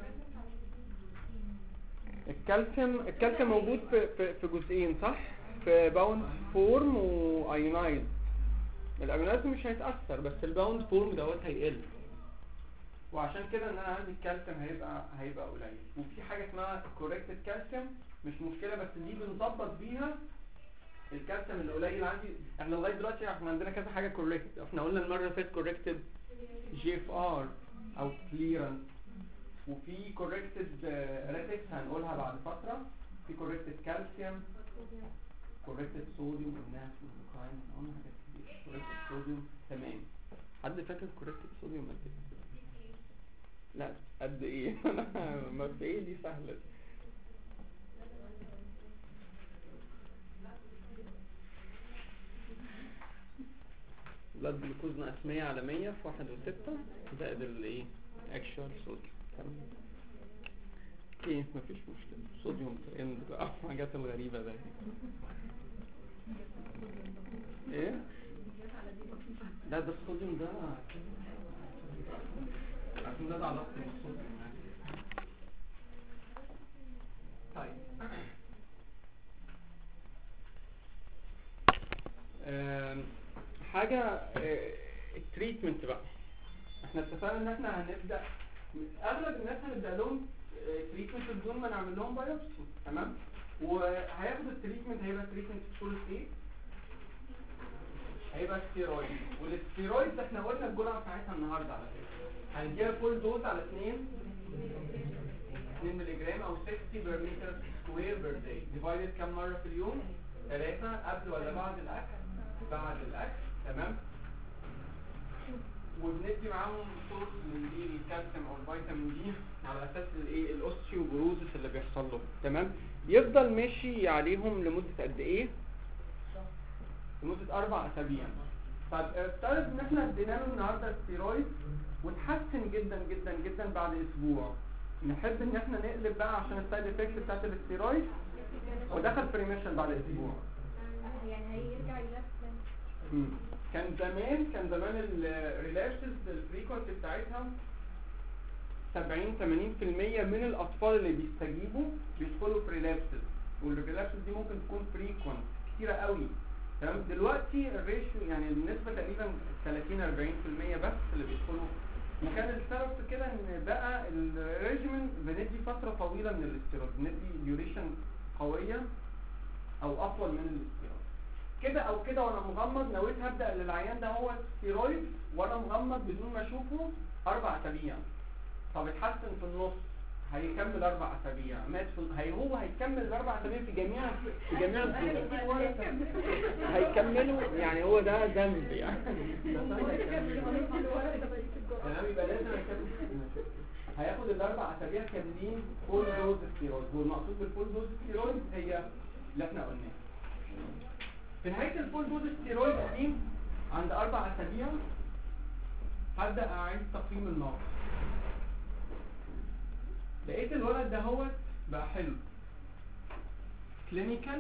الكالسيوم الكالسيوم موجود في في, في جزئين صح؟ في باوند فورم وايونايز. الايونايز مش هيتاثر، بس الباوند فورم دوت هيقل، وعشان كده ان انا عندي الكالسيوم هيبقى هيبقى قليل. وفي حاجه اسمها كوريكتد كالسيوم مش مشكله، بس دي بنظبط بيها الكالسيوم اللي قليل عندي. احنا لغايه دلوقتي احنا عندنا كذا حاجه كوركت. احنا قلنا المره اللي فاتت كوركتد جي اف ار او كليرنس، وفي كوركتد ريتكس هنقولها بعد فتره، في كوركتد كالسيوم، كوركتد صوديوم والناس والكاين، قلنا حاجات كتير. كوركتد صوديوم تمام. حد فاكر كوركتد صوديوم قد ايه؟ لا قد ايه؟ ما في ايه دي سهله. بلاد جلوكوز ناقص مية على مية في واحد وستة زائد الايه اكشوال صوديوم. تمام ايه مفيش مشكله. صوديوم ترند بقى الحاجات الغريبه ده ايه. لا ده الصوديوم ده عشان ده علاقته بالصوديوم يعني. طيب حاجه التريتمنت بقى. احنا اتفقنا ان احنا هنبدا اغلب الناس هنبدا لهم تريتمنت بدون ما نعمل لهم بايوبسي. تمام. وهياخد التريتمنت هيبقى تريتمنت في صوره ايه؟ هيبقى ستيرويد. والستيرويد احنا قلنا الجرعه بتاعتها النهارده على فكره هنديها فول دوز على اتنين مللي جرام او ستين بير متر سكوير بير داي. ديفايدد كام مره في اليوم؟ ثلاثه. قبل ولا بعد الاكل؟ بعد الاكل. تمام. وبندي معاهم سورس من دي الكالسيوم او الفيتامين دي على اساس الايه الاوستيوبروزس اللي بيحصل له. تمام. يفضل ماشي عليهم لمده قد ايه؟ لمده اربع اسابيع. طب افترض ان احنا ادينا له النهارده ستيرويد وتحسن جدا جدا جدا بعد اسبوع، نحب ان احنا نقلب بقى عشان السايد افكت بتاعت الستيرويد ودخل في ريميشن بعد اسبوع. يعني هيرجع يلف. كان زمان كان زمان الريلابسز الفريكونسي بتاعتها سبعين ثمانين في المية من الاطفال اللي بيستجيبوا بيدخلوا في ريلابسز، والريلابسز دي ممكن تكون فريكونت كتيره قوي. تمام. دلوقتي الريشيو يعني النسبه تقريبا ثلاثين أربعين في المية بس اللي بيدخلوا. وكان السبب في كده ان بقى الريجيمنت بندي فتره طويله من الاستيرويد، بندي ديوريشن قويه او اطول من الاستيرويد. كده او كده وانا مغمض نويت هبدا للعيان ده هو ستيرويد وانا مغمض بدون ما اشوفه اربع اسابيع. طب اتحسن في النص هيكمل اربع اسابيع. مات في هي هو هيكمل الاربع اسابيع في جميع في جميع هيكملوا يعني. هو ده ذنب يعني. تمام. يبقى لازم هيكمل. هياخد الاربع اسابيع كاملين فول دوز ستيرويد. والمقصود بالفول دوز ستيرويد هي اللي احنا قلناها. في نهاية الفول دوز ستيرويد دي عند اربع اسابيع هبدأ اعيد تقييم النقص. لقيت الولد ده هو بقى حلو كلينيكال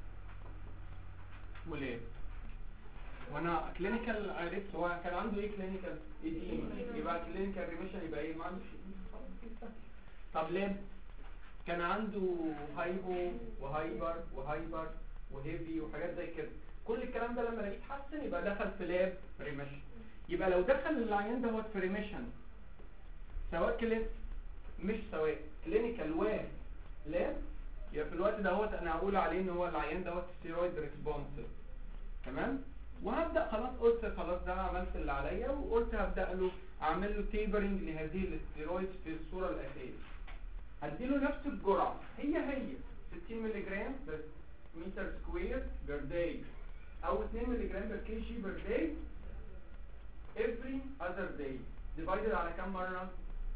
وليه. وانا كلينيكال عرفت هو كان عنده ايه كلينيكال ايديما، يبقى كلينيكال ريميشن يبقى ايه ما عندوش. طب ليه كان عنده هايبو وهايبر وهايبر وهيفي وحاجات زي كده. كل الكلام ده لما الاقيه اتحسن يبقى دخل في لاب ريميشن. يبقى لو دخل العيان ده في ريميشن سواء كلين مش سواء كلينيكال و لاب، يبقى في الوقت ده هو انا هقول عليه ان هو العيان ده ستيرويد ريسبونسيف. تمام. وهبدا خلاص قلت خلاص ده عملت اللي عليا وقلت هبدا له اعمل له تيبرنج لهذه الاستيرويد في الصوره الاساسيه. هديله نفس الجرعه هي هي ستين مللي جرام بس متر سكوير بير داي او اتنين مللي جرام بير كي جي بير داي every other day. divided على كم مره؟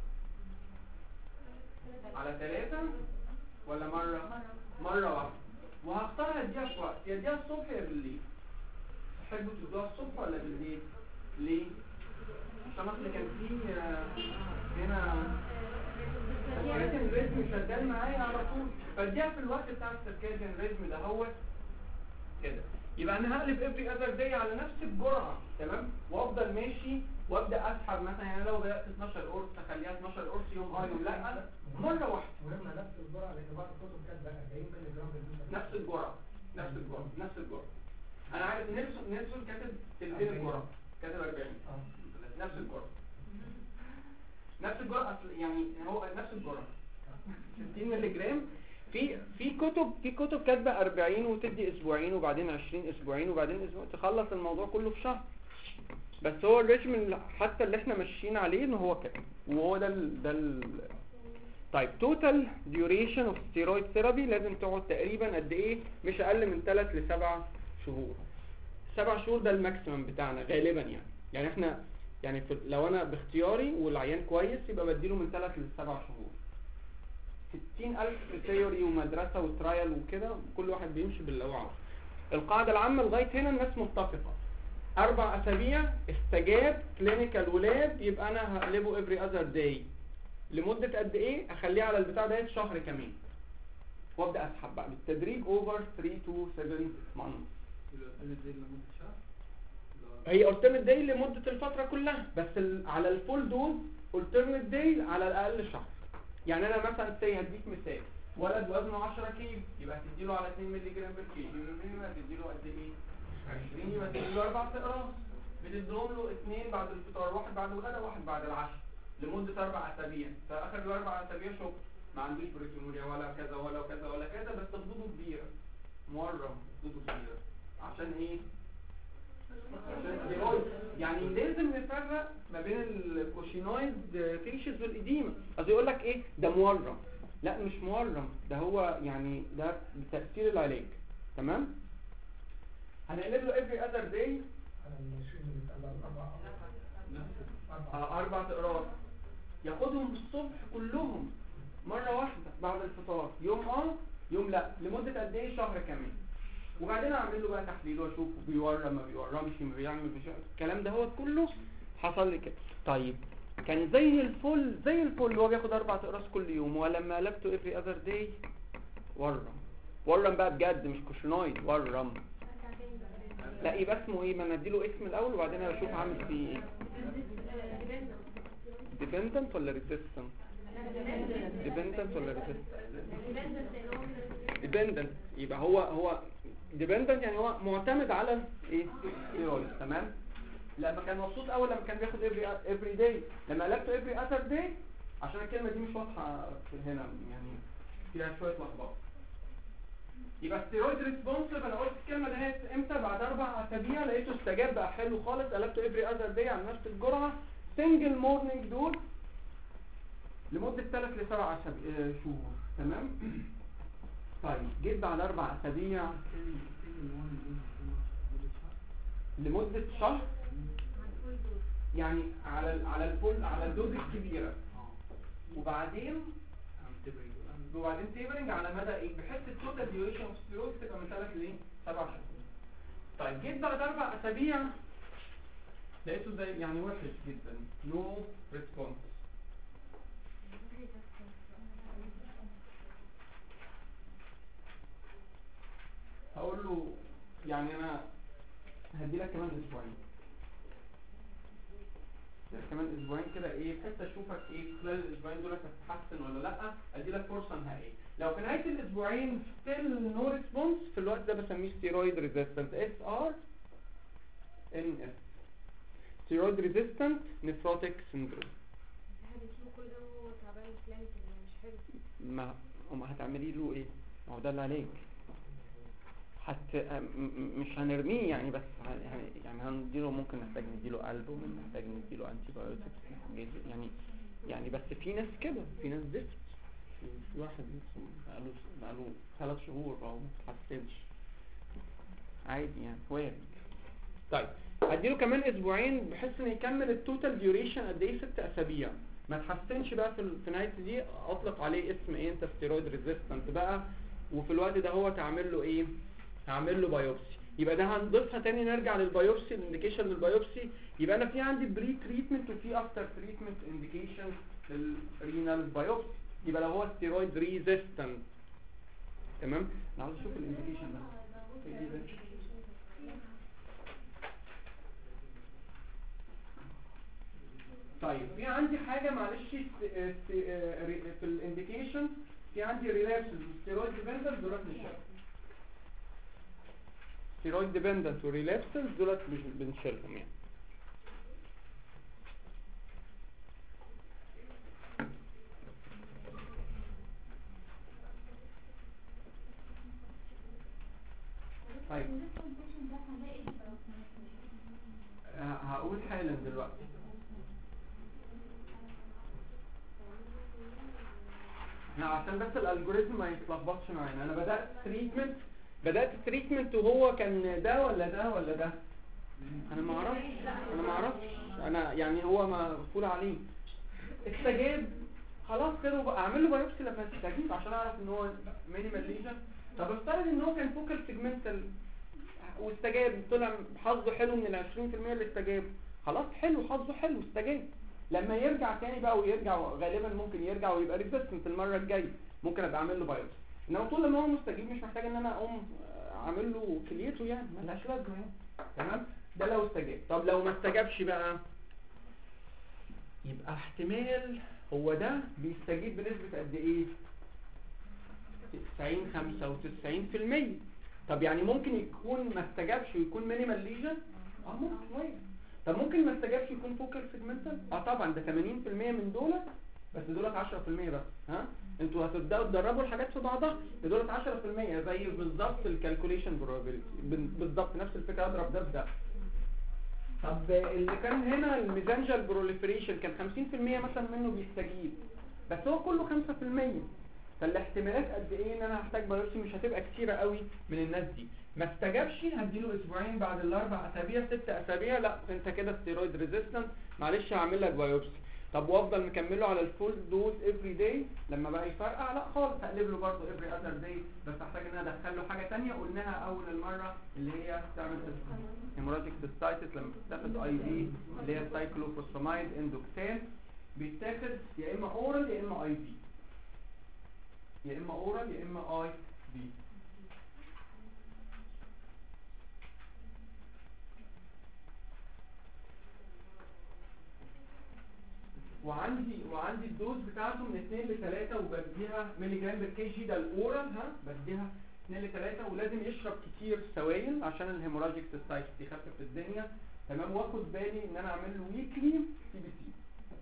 على ثلاثة ولا مرة؟ مرة واحدة. وهختار اديها في وقت يا اديها الصبح يا بالليل. تحبوا تدوها الصبح ولا بالليل؟ ليه؟ عشان اصل كان في هنا سيركاديان ريزم شغال معايا على طول، فاديها في الوقت بتاع السيركاديان ريزم ده هو كده. يبقى انا هقلب افري اذر داي على نفس الجرعه. تمام. وافضل ماشي وابدا اسحب مثلا يعني لو بدات اتناشر قرص اخليها اتناشر قرص يوم اه يوم لا مره واحده. ولما نفس الجرعه اللي بعض الكتب كاتبه أربعين مللي جرام بالمتر. نفس الجرعه نفس الجرعه نفس الجرعه. انا عارف نيلسون نيلسون كاتب تلتين الجرعه كاتب أربعين. اه نفس الجرعه نفس الجرعه اصل يعني هو نفس الجرعه ستين مللي جرام. في في كتب في كتب كاتبه أربعين وتدي اسبوعين وبعدين عشرين اسبوعين وبعدين اسبوع تخلص الموضوع كله في شهر. بس هو الريجيم حتى اللي احنا ماشيين عليه ان هو كده، وهو ده ال ده ال طيب توتال ديوريشن اوف ستيرويد ثيرابي لازم تقعد تقريبا قد ايه؟ مش اقل من ثلاثة لسبعة شهور. سبع شهور ده الماكسيمم بتاعنا غالبا يعني. يعني احنا يعني في لو انا باختياري والعيان كويس يبقى بديله من ثلاثة لسبع شهور. ستين ألف ثيوري ومدرسة وترايل وكده، كل واحد بيمشي باللي هو عاوزه. القاعدة العامة لغاية هنا الناس متفقة. أربع أسابيع استجاب كلينيكال ولاد، يبقى أنا هقلبه every other day. لمدة قد إيه؟ أخليه على البتاع ده شهر كمان. وأبدأ أسحب بقى بالتدريج over three to seven months. هي alternate day لمدة الفترة كلها، بس ال... على الفول دوز alternate day على الأقل شهر. يعني أنا مثلا سي هديك مثال، ولد وزنه عشرة كيلو يبقى هتديله على اتنين مللي جرام بر كيلو، يبقى هتديله قد ايه؟ عشرين، يبقى هتديله اربع اقراص. بتديهم له اثنين بعد الفطار، واحد بعد الغداء، واحد بعد العشاء، لمدة اربع اسابيع. فاخر الاربع اسابيع شغل، ما عندوش بروتينوريا ولا كذا ولا كذا ولا كذا، بس خدوده كبيرة، مورم خدوده كبيرة. عشان ايه؟ عشان ستيرويد. يعني لازم نفرق ما بين الكوشينويد فيشز والإديمة. قصدي يقول لك ايه ده مورم، لا مش مورم، ده هو يعني ده بتأثير العلاج. تمام. هنقلب له every other day آه اربع اقراص، ياخدهم الصبح كلهم مرة واحدة بعد الفطار، يوم اه يوم لا، لمدة قد ايه؟ شهر كمان. وبعدين اعمل له بقى تحليل واشوف بيورم ما بيورمش، ما بيعمل مش الكلام ده هو كله حصل لي كده. طيب كان زي الفل زي الفل هو بياخد اربع اقراص كل يوم، ولما قلبته every other day ورم ورم بقى بجد، مش كوشنويد، ورم. لا يبقى اسمه ايه؟ ما انا اديله اسم الاول وبعدين اشوف عامل فيه ايه. ديبندنت ولا ريزيستنت؟ ديبندنت ولا ريزيستنت؟ ديبندنت. يبقى هو هو ديبندنت يعني هو معتمد على ايه؟ ستيرويد. تمام. لما كان مبسوط اول لما كان بياخد افري افري داي، لما قلبته افري اثر داي عشان الكلمه دي مش واضحه هنا يعني فيها شويه لخبطه. يبقى ستيرويد ريسبونسيف، انا قلت الكلمه دهيت امتى؟ بعد اربع اسابيع لقيته استجاب بقى حلو خالص، قلبته افري اذر داي على نفس الجرعه سنجل مورنينج دول لمده ثلاثة لسبع شهور. تمام. طيب جيت بعد اربع اسابيع لمده شهر، يعني على على الفول على الدوز الكبيره، وبعدين وبعدين تيبرنج على مدى ايه؟ بحيث التوتال ديوريشن اوف ستيرويد تبقى من ثلاثة ل سبع شهور. طيب جيت بعد اربع اسابيع لقيته زي يعني وحش جدا، نو ريسبونس. هقول له يعني انا هدي لك كمان اسبوعين، كمان اسبوعين كده ايه، بحيث اشوفك ايه خلال الاسبوعين دول هتتحسن ولا لا، ادي لك فرصه نهائيه. لو في نهايه الاسبوعين ستيل نو ريسبونس، في الوقت ده بسميه ستيرويد ريزيستنت، اس ار ان اس، ستيرويد ريزيستنت نيفروتيك سيندروم. ما ما هتعملي له ايه؟ ما هو ده العلاج. حتى مش هنرميه يعني، بس يعني يعني هنديله، ممكن نحتاج نديله قلب ومحتاج نديله انتي بايوتكس يعني يعني بس في ناس كده، في ناس زفت. في واحد بقاله بقاله ثلاث شهور او ما اتحسنش عادي يعني وارد. طيب هديله كمان اسبوعين بحيث انه يكمل التوتال ديوريشن قد ايه؟ ست اسابيع. ما اتحسنش بقى في في نهايه دي اطلق عليه اسم ايه؟ انت ستيرويد ريزيستنت بقى. وفي الوقت ده هو تعمل له ايه؟ هعمل له بايوبسي. يبقى ده هنضيفها تاني، نرجع للبايوبسي، الانديكيشن للبايوبسي. يبقى انا في عندي بري تريتمنت وفي افتر تريتمنت انديكيشن للرينال بايوبسي. يبقى لو هو ستيرويد ريزيستنت. تمام. انا عاوز اشوف الانديكيشن ده. طيب في عندي حاجه معلش في الانديكيشن، في عندي ريلابس ستيرويد ديبندنت دولت مش ستيرويد ديبندنت وريلابسز دولت مش بنشيلهم يعني. طيب ه- هقول حالا دلوقتي. احنا عشان بس الالجوريزم ما يتلخبطش معانا، انا بدات تريتمنت بدات تريتمنت وهو كان ده ولا ده ولا ده؟ انا ما اعرفش انا ما اعرفش انا يعني هو مقفول عليه. استجاب خلاص كده بقى اعمل له بايوبسي لما يستجيب عشان اعرف ان هو مينيمال ليجن. طب افترض ان هو كان فوكال سيجمنتال واستجاب، طلع حظه حلو من ال عشرين في المية اللي استجاب، خلاص حلو حظه حلو استجاب. لما يرجع تاني بقى ويرجع غالبا ممكن يرجع ويبقى ريزيستنت المره الجايه، ممكن ابقى اعمل له بايوبسي. انما طول ما هو مستجيب مش محتاج ان انا اقوم اعمل له كليته يعني، ملهاش لازمه يعني. تمام، ده لو استجاب. طب لو ما استجابش بقى، يبقى احتمال هو ده بيستجيب بنسبه قد ايه؟ تسعين خمسة وتسعين في المية. طب يعني ممكن يكون ما استجابش ويكون مينيمال ليجن؟ اه ممكن وين. طب ممكن ما استجابش يكون فوكال سيجمنتال؟ اه طبعا ده ثمانين في المية من دولت، بس دولت عشرة في المية بس. ها انتوا هتبداوا تدربوا الحاجات في بعضها، دولت عشرة في المية زي بالظبط الكالكوليشن بروبابيلتي، بالظبط نفس الفكره، اضرب ده بده. طب اللي كان هنا الميزانجال بروليفريشن كان خمسين في المية مثلا منه بيستجيب، بس هو كله خمسة في المية. فالاحتمالات قد ايه ان انا هحتاج بايوبسي؟ مش هتبقى كتيره قوي من الناس دي. ما استجابش هديله اسبوعين، بعد الاربع اسابيع ست اسابيع لا انت كده ستيرويد ريزيستنت، معلش هعمل لك بايوبسي. طب وافضل مكمله على الفول دوز افري داي، لما بقى يفرقع لا خالص هقلب له برضه افري اذر داي، بس هحتاج ان انا ادخل له حاجه ثانيه قلناها اول المره اللي هي تعمل هيموراجيك سيستايتس لما بتاخد اي في اللي هي سايكلوفوسفامايد اندوكسان، بيتاخد يا اما اورال يا اما اي في، يا اما اورال يا اما اي في. وعندي وعندي الدوز بتاعته من اتنين ل تلاتة، وبديها ملي جرام بر كي جي، ده الاورال ها، بديها اتنين ل تلاتة، ولازم يشرب كتير سوائل عشان الهيموراجيك سيستايتس يخفف الدنيا. تمام، واخد بالي ان انا اعمل له ويكلي سي بي سي.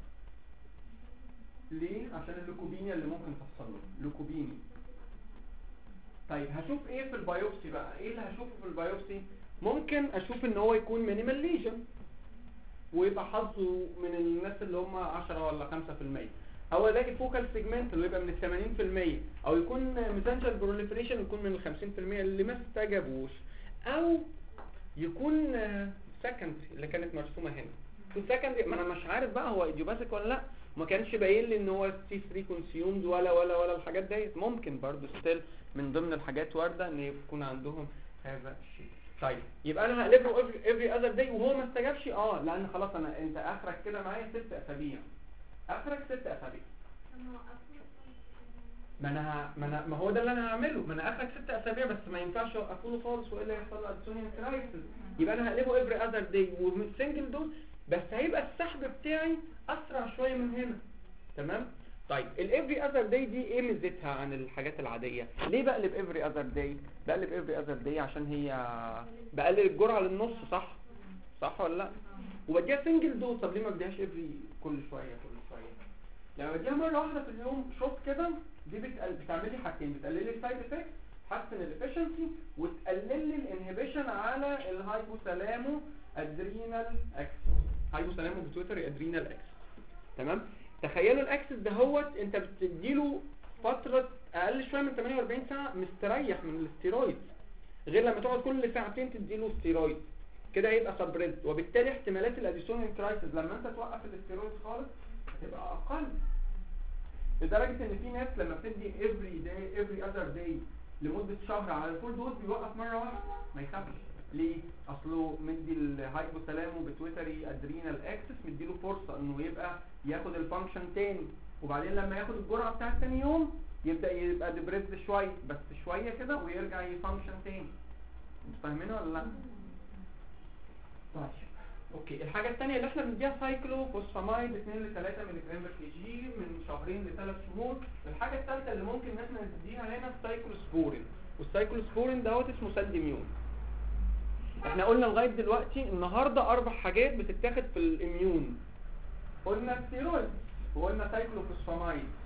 ليه؟ عشان اللوكوبينيا اللي ممكن تحصل له، لوكوبينيا. طيب هشوف ايه في البايوبسي بقى؟ ايه اللي هشوفه في البايوبسي؟ ممكن اشوف ان هو يكون مينيمال ليجن ويبقى حظه من الناس اللي هم عشرة ولا خمسة في المية، او الاقي فوكال سيجمنت اللي يبقى من ال ثمانين في المية، او يكون ميزانجال بروليفريشن يكون من ال خمسين في المية اللي ما استجابوش، او يكون سكندري اللي كانت مرسومه هنا. السكندري ما انا مش عارف بقى هو ايديوباثيك ولا لا، ما كانش باين لي ان هو سي ثري كونسيومد ولا ولا ولا الحاجات ديت، ممكن برضه ستيل من ضمن الحاجات وارده ان يكون عندهم هذا الشيء. طيب يبقى انا هقلب له افري اذر داي وهو ما استجابش، اه لان خلاص انا انت اخرك كده معايا ست اسابيع، اخرك ست اسابيع. ما انا ما انا ما هو ده اللي انا هعمله، ما انا اخرك ست اسابيع بس ما ينفعش اوقفه له خالص والا يحصل له ادسونيان كرايسيس. يبقى انا هقلبه افري اذر داي ومن سنجل دوز، بس هيبقى السحب بتاعي اسرع شويه من هنا. تمام. طيب الافري اذر داي دي ايه ميزتها عن الحاجات العاديه؟ ليه بقلب افري اذر داي؟ بقلب افري اذر داي عشان هي بقلل الجرعه للنص، صح صح ولا لا؟ وبديها سنجل دوز. طب ليه ما بديهاش افري كل شويه كل شويه؟ لما بديها مره واحده في اليوم شوط كده، دي بتقل... بتعمل لي حاجتين، بتقلل لي السايد افكت، تحسن الافشنسي، وتقلل لي الانهبيشن على الهايبوثالامو ادرينال اكسس، هايبوثالامو بيتويتري ادرينال اكسس. تمام. تخيلوا الاكسس دهوت انت بتديله فتره اقل شويه من ثمانية وأربعين ساعه مستريح من الاستيرويد، غير لما تقعد كل ساعتين تديله ستيرويد، كده هيبقى سبريد، وبالتالي احتمالات الاديسونيان كرايسيس لما انت توقف الاستيرويد خالص هتبقى اقل. لدرجه ان في ناس لما بتدي افري داي افري اذر داي لمده شهر على الفول دوز بيوقف مره واحده ما يخافش. ليه؟ اصله مدي الهايبوثالامو بيتويتري ادرينال اكسس مديله فرصه انه يبقى ياخد الفانكشن تاني، وبعدين لما ياخد الجرعه بتاعت تاني يوم يبدا يبقى ديبريسد شويه بس شويه كده ويرجع يفانكشن تاني. انتوا فاهمين ولا لا؟ طيب اوكي. الحاجه الثانيه اللي احنا بنديها سايكلوفوسفامايد اتنين ل تلاتة مللي جرام بر كي جي من شهرين لثلاث شهور. الحاجه الثالثه اللي ممكن ان احنا نديها هنا السايكلوسبورين، والسايكلوسبورين دوت اسمه سالديميون. احنا قلنا لغايه دلوقتي النهارده اربع حاجات بتتاخد في الاميون، قلنا ستيرويد وقلنا سايكلوفوسفامايد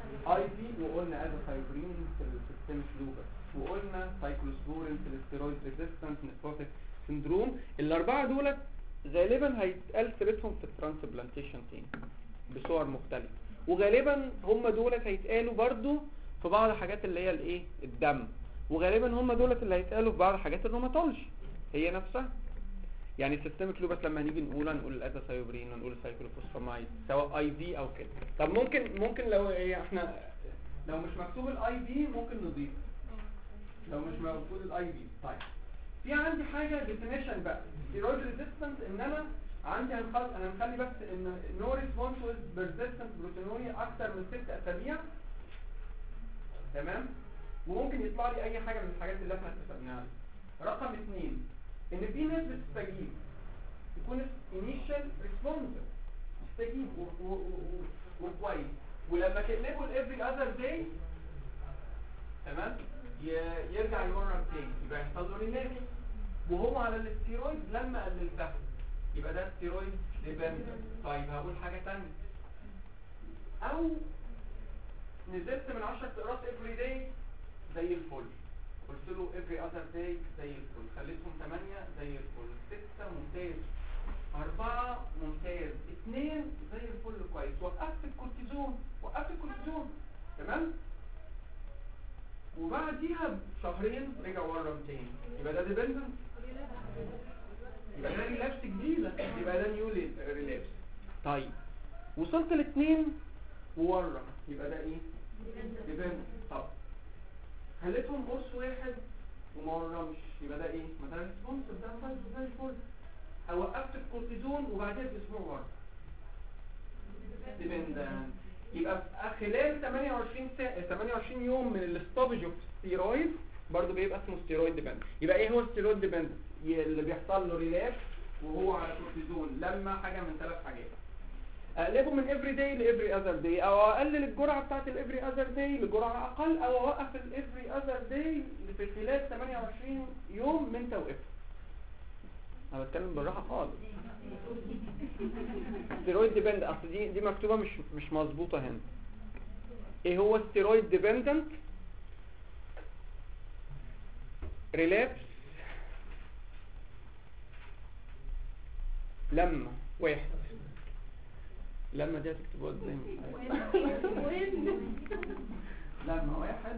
اي في، وقلنا ازاثايوبرين في السيستميك لوبس، وقلنا سايكلوسبورين في الستيرويد ريزيستنت نيكروتيك سندروم. الاربعه دولت غالبا هيتقال سيرتهم في الترانسبلانتيشن تاني بصور مختلفه، وغالبا هم دولت هيتقالوا برضو في بعض الحاجات اللي هي الايه الدم، وغالبا هم دولت اللي هيتقالوا في بعض الحاجات الروماتولوجي هي نفسها. يعني السيستميك لوبس لما هنيجي نقول هنقول الازاثايوبرين ونقول السايكلوفوسفامايد سواء اي في او كده. طب ممكن ممكن لو إيه احنا لو مش مكتوب الاي في ممكن نضيف، لو مش موجود الاي في. طيب في عندي حاجه ديفينيشن بقى ستيرويد ريزيستنت، ان انا عندي هنخلي انا هنخلي بس ان نو ريسبونس ويز بيرسيستنت بروتينوريا اكتر من ست اسابيع، تمام، وممكن يطلع لي اي حاجه من الحاجات اللي احنا اتفقنا عليها. رقم اثنين ان في ناس بتستجيب يكون initial response يستجيب وكويس، ولما تقلبه ل every other day تمام يرجع يورم تاني يبقى يحصل له ريلابس، وهو على الاستيرويد لما قللتها يبقى ده ستيرويد ديبندنت. طيب هقول حاجه ثانيه، او نزلت من عشرة اقراص every day زي الفل، قلت له every other day زي الفل، خليتهم ثمانية زي الفل، ستة ممتاز، أربعة ممتاز، اثنين زي الفل كويس، وقفت الكورتيزون وقفت الكورتيزون تمام، وبعديها بشهرين رجع ورم تاني، يبقى ده ديبندنت، يبقى ده ريلابس جديدة، يبقى ده نيو ريلابس. طيب وصلت الاثنين وورم يبقى ده ايه؟ ديبندنت. طب خليتهم قرص واحد وما ورمش يبقى ده ايه؟ ما ده ريسبونس ده كويس زي الفل. او وقفت الكورتيزون وبعدين باسبوع ورم ديبندنت. يبقى خلال ثمانية وعشرين ساعة ثمانية وعشرين يوم من الاستوبج اوف ستيرويد برضه بيبقى اسمه ستيرويد ديبندنت. يبقى ايه هو ستيرويد ديبندنت؟ اللي بيحصل له ريلابس وهو على كورتيزون لما حاجه من ثلاث حاجات، اقلبه من افري داي لافري اذر داي، او اقلل الجرعه بتاعه الافري اذر داي لجرعه اقل، او اوقف الافري اذر داي في خلال ثمانية وعشرين يوم من توقيفه. انا بتكلم بالراحه خالص. ستيرويد ديبندنت اصل دي دي مكتوبه مش مش مظبوطه هنا. ايه هو ستيرويد ديبندنت؟ ريلابس لما واحد، لما دي هتكتبوها ازاي مش عارف. لما واحد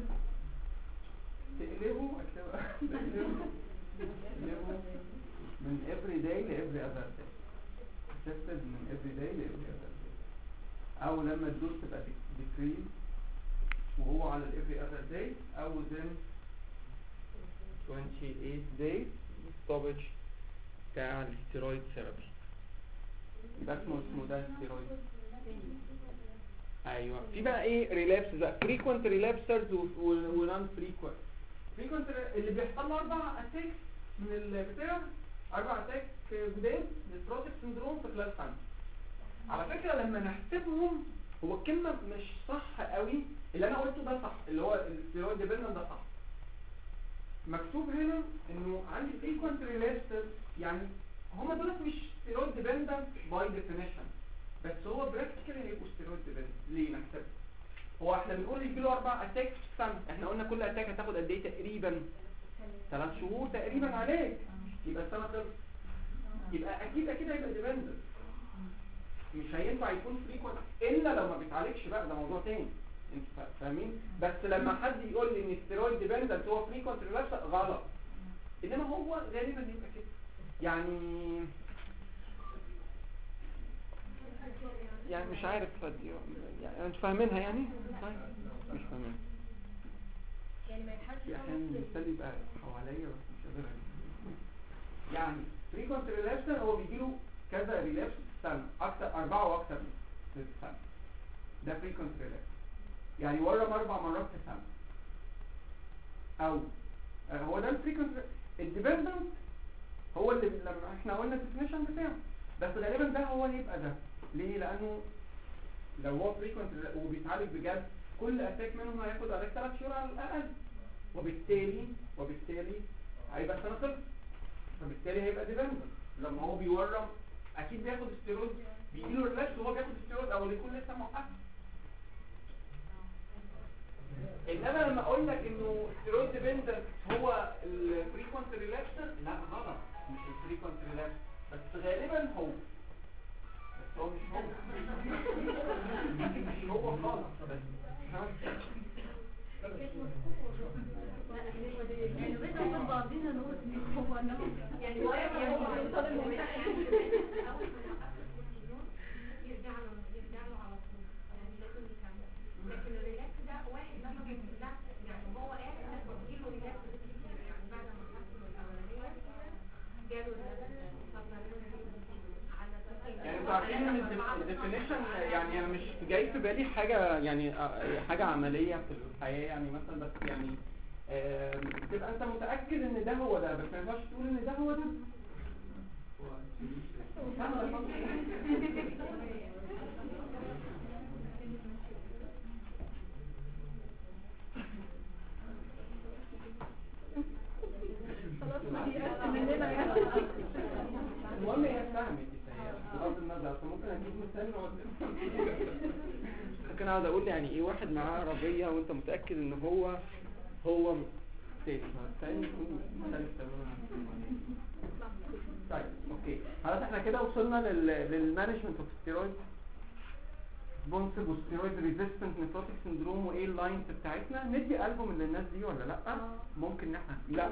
تقلبه اكتبها تقلبه تقلبه من every day ل every other day، shifted من every day ل every other day، او لما الدوز تبقى decrease وهو على ال every other day، او within twenty-eight days stoppage بتاع الستيرويد ثيرابي. يبقى اسمه اسمه ده ستيرويد. ايوه في بقى ايه ريلابس بقى، frequent relapsers و non frequent. frequent اللي بيحصل له اربع اتاك من البتاع، اربع اتاك جداد للبروتيك سندروم في خلال سنه. على فكره لما نحسبهم هو الكلمه مش صح قوي، اللي انا قلته ده صح، اللي هو الستيرويد ديبندنت ده صح. مكتوب هنا انه عندي frequent relapsers، يعني هما دول مش ستيرويد ديبندنت باي ديفينيشن، بس هو براكتيكالي هيبقوا ستيرويد ديبندنت. ليه نحسب؟ هو احنا بنقول يجي له اربع اتاك في السنه، احنا قلنا كل اتاك هتاخد قد ايه تقريبا؟ ثلاث شهور تقريبا عليك، يبقى السنه خلصت، يبقى اكيد اكيد هيبقى ديبندنت، مش هينفع يكون فريكوينت الا لو ما بيتعالجش بقى، ده موضوع تاني انتوا فاهمين. بس لما حد يقول لي ان الستيرويد ديبندنت هو فريكوينت ريلابس غلط، انما هو غالبا يبقى كده. يعني يعني مش عارف يعني انتوا فاهمينها يعني؟ طيب مش فاهمين يعني ما يحدش احيانا المثال يبقى حواليا بس مش قادر اجيبه. يعني فريكوينت ريلابس هو بيجيله كذا ريلابس في السنه، اكتر اربعه واكتر في السنه، ده فريكوينت ريلابس، يعني ورم اربع مرات في السنه. او هو ده الفريكوينت. الديبندنت هو اللي لما احنا قلنا الديفينيشن بتاعه، بس غالبا ده هو هيبقى ده. ليه؟ لانه لو هو فريكوينت وبيتعالج بجد كل اتاك منهم هياخد عليك ثلاث شهور على الاقل، وبالتالي وبالتالي هيبقى سنه خلص، فبالتالي هيبقى ديبندنت. لما هو بيورم اكيد بياخد استيرويد، بيجيله ريلابس وهو بياخد استيرويد او اللي يكون لسه موقف. انما لما اقول لك انه ستيرويد ديبندنت هو الفريكوينت ريلابسر، لا غلط، مش الفريكوينت ريلابسر، بس غالبا هو، بس هو مش هو مش هو خالص. بس يعني بس نقول بعضينا نقول هو انه يعني هو يعني بيوصل الموضوع يرجع له يرجع له على طول، يعني لازم يكمل. لكن الريلاكس ده واحد لما بيريلاكس يعني هو قاعد بيجيله ريلاكس كتير، يعني بعد ما حصل الاولانيه جاله يعني انتوا عارفين ان الديفينيشن، يعني انا مش جاي في بالي حاجه يعني حاجه عمليه في الحياه يعني مثلا، بس يعني تبقى انت متاكد ان ده هو ده، بس ما ينفعش تقول ان ده هو ده. المهم هي فهمت بغض النظر، اصل ممكن اجيب مثال ممكن اقعد اقول يعني ايه واحد معاه عربيه وانت متاكد ان هو هو تاني تاني مختلف تماما. طيب اوكي خلاص احنا كده وصلنا لل للمانجمنت اوف ستيرويد سبونسر وستيرويد ريزيستنت نيفروتيك سندروم، وايه اللاينز بتاعتنا. ندي ألبوم للناس دي ولا لا؟ ممكن ان احنا لا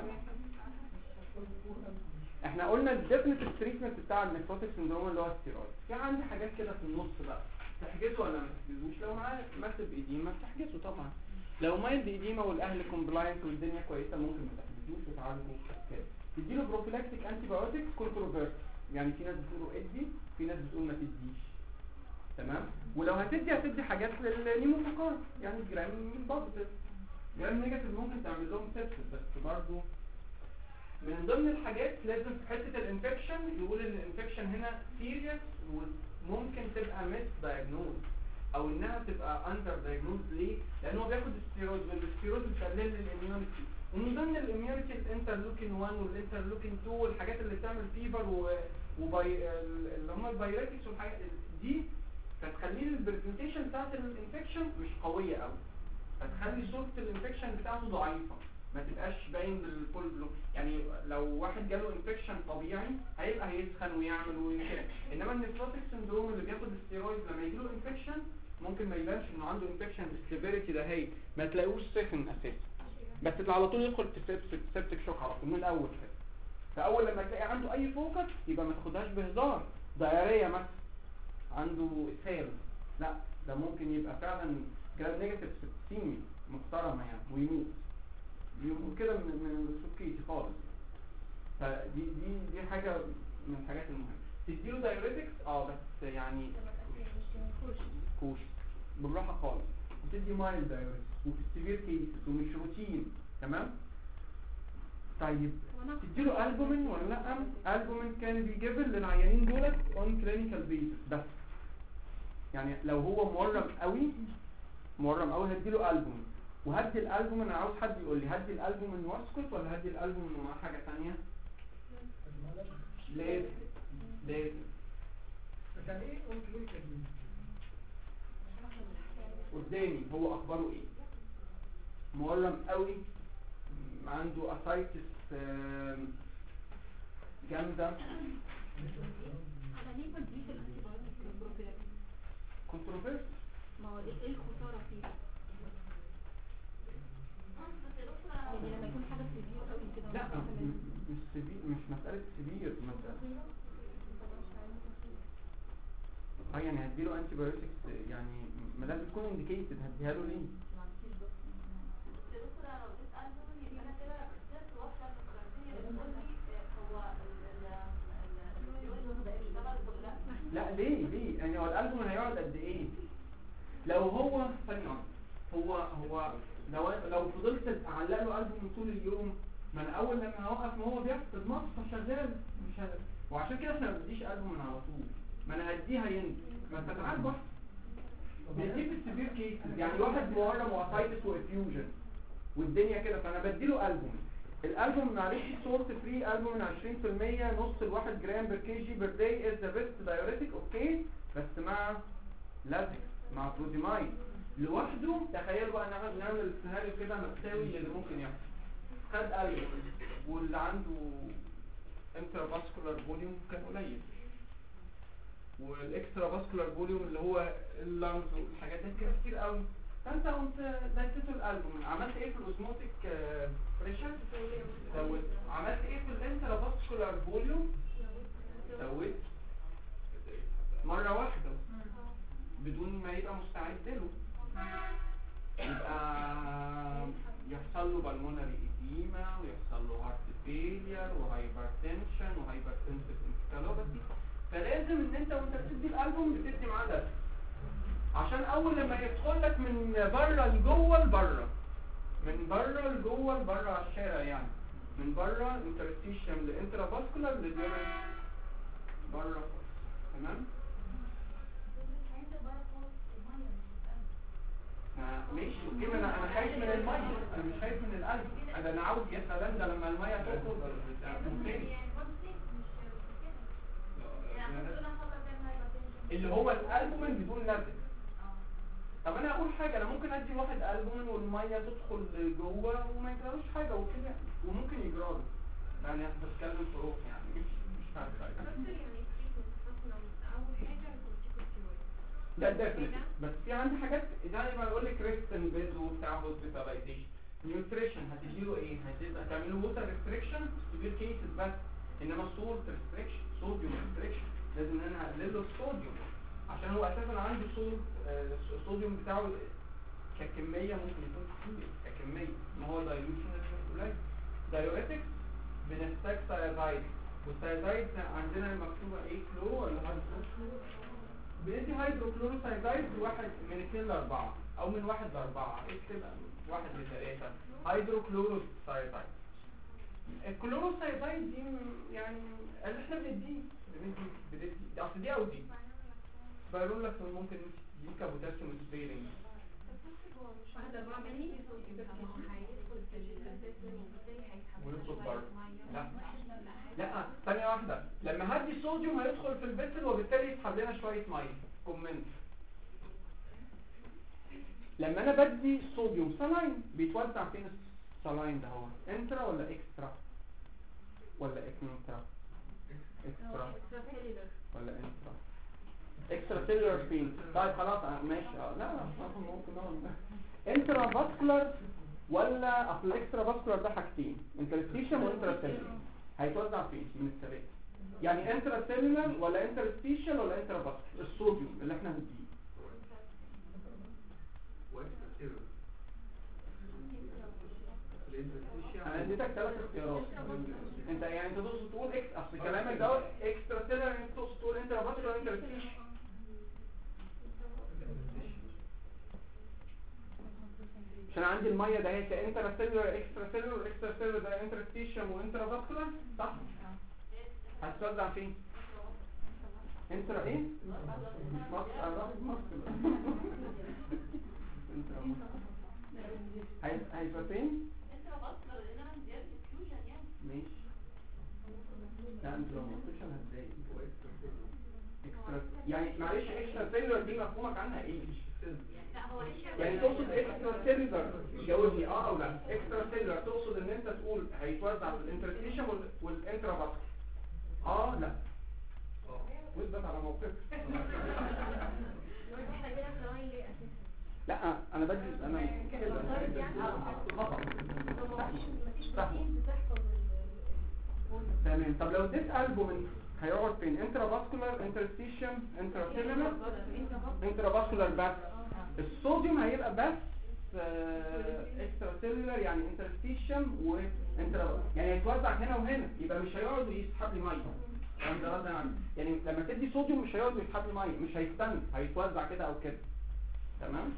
احنا قلنا الديفينيتيف تريتمنت بتاع النيفروتيك سندروم اللي هو الستيرويد. في عندي حاجات كده في النص بقى، تحجزه ولا ما تحجزوش؟ لو معاه ماسيف ايديما تحجزه طبعا، لو مايلد ايديما والاهل كومبلاينت والدنيا كويسه ممكن ما تحجزوش وتعالجوا كده. تديله بروفيلاكتيك انتي بايوتكس كونتروفيرس، يعني في ناس بتقولوا ادي، في ناس بتقول ما تديش، تمام. ولو هتدي هتدي حاجات للنيموكوكار، يعني جرام بوزيتيف جرام نيجاتيف ممكن تعمل لهم سيبسس، بس برضه من ضمن الحاجات لازم في حته الانفكشن يقول ان الانفكشن هنا سيريس وممكن تبقى ميس دايجنوز او انها تبقى اندر دايجنوز. ليه؟ لانه بياخد ستيرويد، والستيرويد بتقلل الاميونيتي، ومن ضمن الاميونيتي الانترلوكين واحد والانترلوكين اتنين والحاجات اللي بتعمل فيفر وباي اللي هم البايريتكس والحاجات دي، فتخلي البرزنتيشن بتاعت الانفكشن مش قويه قوي، فتخلي صوره الانفكشن بتاعته ضعيفه، ما تبقاش باين بالفول بلو. يعني لو واحد جاله انفكشن طبيعي هيبقى هيسخن ويعمل وكده، انما النيفروتيك سندروم اللي بياخد الستيرويد لما يجيله انفكشن ممكن ما يبانش انه عنده انفكشن بالسيفيريتي ده، هي ما تلاقوش سخن اساسا، بس على طول يدخل في سيبتك شوك على طول من الاول كده. فاول لما تلاقي عنده اي فوكس يبقى ما تاخدهاش بهزار، دايريه مثلا، عنده اسهال، لا ده ممكن يبقى فعلا جرام نيجاتيف سيمي محترمه يعني ويموت يوم كده من من سكيتي خالص. فدي دي دي حاجه من الحاجات المهمه. تديله دايوريتكس اه بس يعني كوش بالراحه خالص، وتدي مايل دايوريتكس وفي السيفير كيسز ومش روتين، تمام. طيب تديله البومين ولا لا؟ البومين كان بي جيفن للعيانين دولت اون كلينيكال بيسس بس، يعني لو هو مورم قوي مورم قوي هديله البومين. وهدي الالبوم، انا عاوز حد يقول لي هدي الالبوم من واسكت ولا هدي الالبوم من معاه حاجه ثانيه؟ ليه ليه يعني ايه ممكن قدامي هو اخباره ايه؟ مورم قوي، عنده اسايتس جامده، على ليه بديش الانتيبيوتيك كونتروفيرس. ما هو ايه الخساره فيه؟ يعني لما يكون حاجه سيفير قوي كده لا مش سيفير، مش مساله سيفير مساله اه يعني هديله انتي بايوتكس، يعني ما دام بتكون انديكيتد هديها له ليه؟ لا ليه ليه يعني هو الالبوم هيقعد قد ايه؟ لو هو ثانيه هو هو لو لو فضلت اعلق له البوم طول اليوم، ما انا اول لما هوقف ما هو بيحفظ مصفى شغال مش ه... وعشان كده احنا ما بنديش البوم من على طول، ما انا هديها ينزل ما انت تعال بقى بنديه في السيفير كيسز، يعني واحد مورم واسايتس وافيوجن والدنيا كده، فانا بديله البوم. الالبوم معلش سورت فري البوم عشرين في المية نص الواحد جرام بر كي جي بر داي از ذا بيست دايوريتك، اوكي، بس مع لازكس مع بروزيمايد لوحده تخيلوا بقى نعمل نعمل سيناريو كده مأساوي اللي ممكن يحصل. خد قلب واللي عنده انترا فاسكولار فوليوم كان قليل، والاكسترا فاسكولار فوليوم اللي هو اللانز والحاجات دي كده كتير قوي، فانت قمت دايتته القلب. عملت ايه في الاوزموتيك بريشر؟ زودت. عملت ايه في الانترا فاسكولار فوليوم؟ زودت مره واحده بدون ما يبقى مستعد له، يبقى يحصل له بالمونري ايديما ويحصل له هارت فيلير وهايبرتنشن وهايبرتنسيف انكفالوباثي. فلازم ان انت وانت بتدي الالبوم بتدي معاه ده، عشان اول لما يدخل لك من بره لجوه لبره، من بره لجوه لبره على الشارع، يعني من بره انترستيشن لانترا فاسكولار لديورنت بره، تمام؟ ماشي اوكي، ما انا انا خايف من الميه، انا مش خايف من القلب، انا انا عاوز يا سلام ده لما الميه تدخل ممكن اللي هو الالبومين بدون لازم. طب انا اقول حاجه، انا ممكن ادي واحد البومين والميه تدخل جوه وما يجرالوش حاجه وكده، وممكن يجراله، يعني انا بتكلم في روح يعني مش مش فاهم حاجه. لا ديفنتلي، بس في عندي حاجات زي ما بقول لك ريستن بيز وبتاع فيتاليزيشن. نيوتريشن هتديله ايه؟ هتبقى تعمله ووتر ريستريكشن سيفير كيسز بس، انما سولت ريستريكشن، صوديوم ريستريكشن، لازم ان انا اقلل له الصوديوم عشان هو اساسا عنده صوديوم الصوديوم بتاعه ككميه ممكن يكون كتير ككميه، ما هو دايلوشن قليل. دايوريتكس بنحتاج سايزايد، والسايزايد عندنا مكتوبه ايه؟ كلو ولا هيدرو؟ بندي هيدروكلوروسايزايد واحد من اثنين لاربعه او من واحد لاربعه، اكتب واحد لثلاثه هيدروكلوروسايزايد. الكلوروسايزايد دي يعني اللي احنا بنديه بندي بندي اصل دي او دي بقول لك ممكن دي كبوتاسيوم سبيرنج. لا لا ثانيه واحده، لما هدي صوديوم هيدخل في الفيسل وبالتالي يسحب لنا شويه ميه. كومنت، لما انا بدي صوديوم سلاين بيتوزع فين السلاين ده؟ هو انترا ولا اكسترا ولا اكنترا؟ اكسترا ولا انترا؟ اكسترا سيلولر فين؟ طيب خلاص ماشي. اه لا لا ممكن نقول انترا فاسكولار ولا اصل الاكسترا فاسكولار ده حاجتين، انترستيشن وانترا سيلولر. هيتوزع فين من الثلاثه؟ يعني انترا سيلولر ولا انترستيشن ولا انترا فاسكولار؟ الصوديوم اللي احنا هنديه انا اديتك ثلاث اختيارات. انت يعني انت تقصد تقول اكس، اصل كلامك ده اكسترا سيلولر، انت تقصد تقول انترا فاسكولار انترستيشن. عشان عندي الميه ده هي انترا سيلولر اكسترا سيلولر، اكسترا سيلولر ده انترستيشن وانترا فاسكولار، صح؟ هتوزع فين؟ انترا ايه؟ مصر اعرف مصر انترا مصر هيبقى فين؟ انترا فاسكولار لان انا مديها انفيوجن يعني. ماشي. لا انت لو مصرش هتضايق. اكسترا يعني معلش اكسترا سيلولر دي مفهومك عنها ايه؟ لا هو يعني تقصد اكسترا سيلولر؟ جاوبني اه او لا. اكسترا سيلولر تقصد ان انت تقول هيتوزع في الانترستيشن والانترا فاسكولار؟ اه لا اه واثبت على موقفك. لا انا بدي انا تمام. طب لو اديت البومين هيقعد فين؟ انترا فاسكولار انترستيشن انترا سيلولر انترا فاسكولار بس. الصوديوم هيبقى بس اكسترا سيلولر يعني انترستيشن وانترا، يعني هيتوزع هنا وهنا، يبقى مش هيقعد يسحب لي ميه. يعني لما تدي صوديوم مش هيقعد يسحب لي ميه، مش هيستنى، هيتوزع كده او كده. تمام؟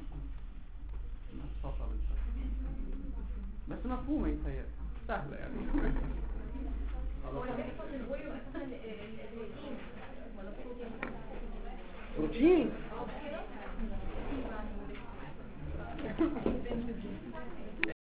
بس مفهومه يتهيألي سهله يعني. هو اللي بيحفظ الفوليوم اساسا البروتين ولا الصوديوم؟ بروتين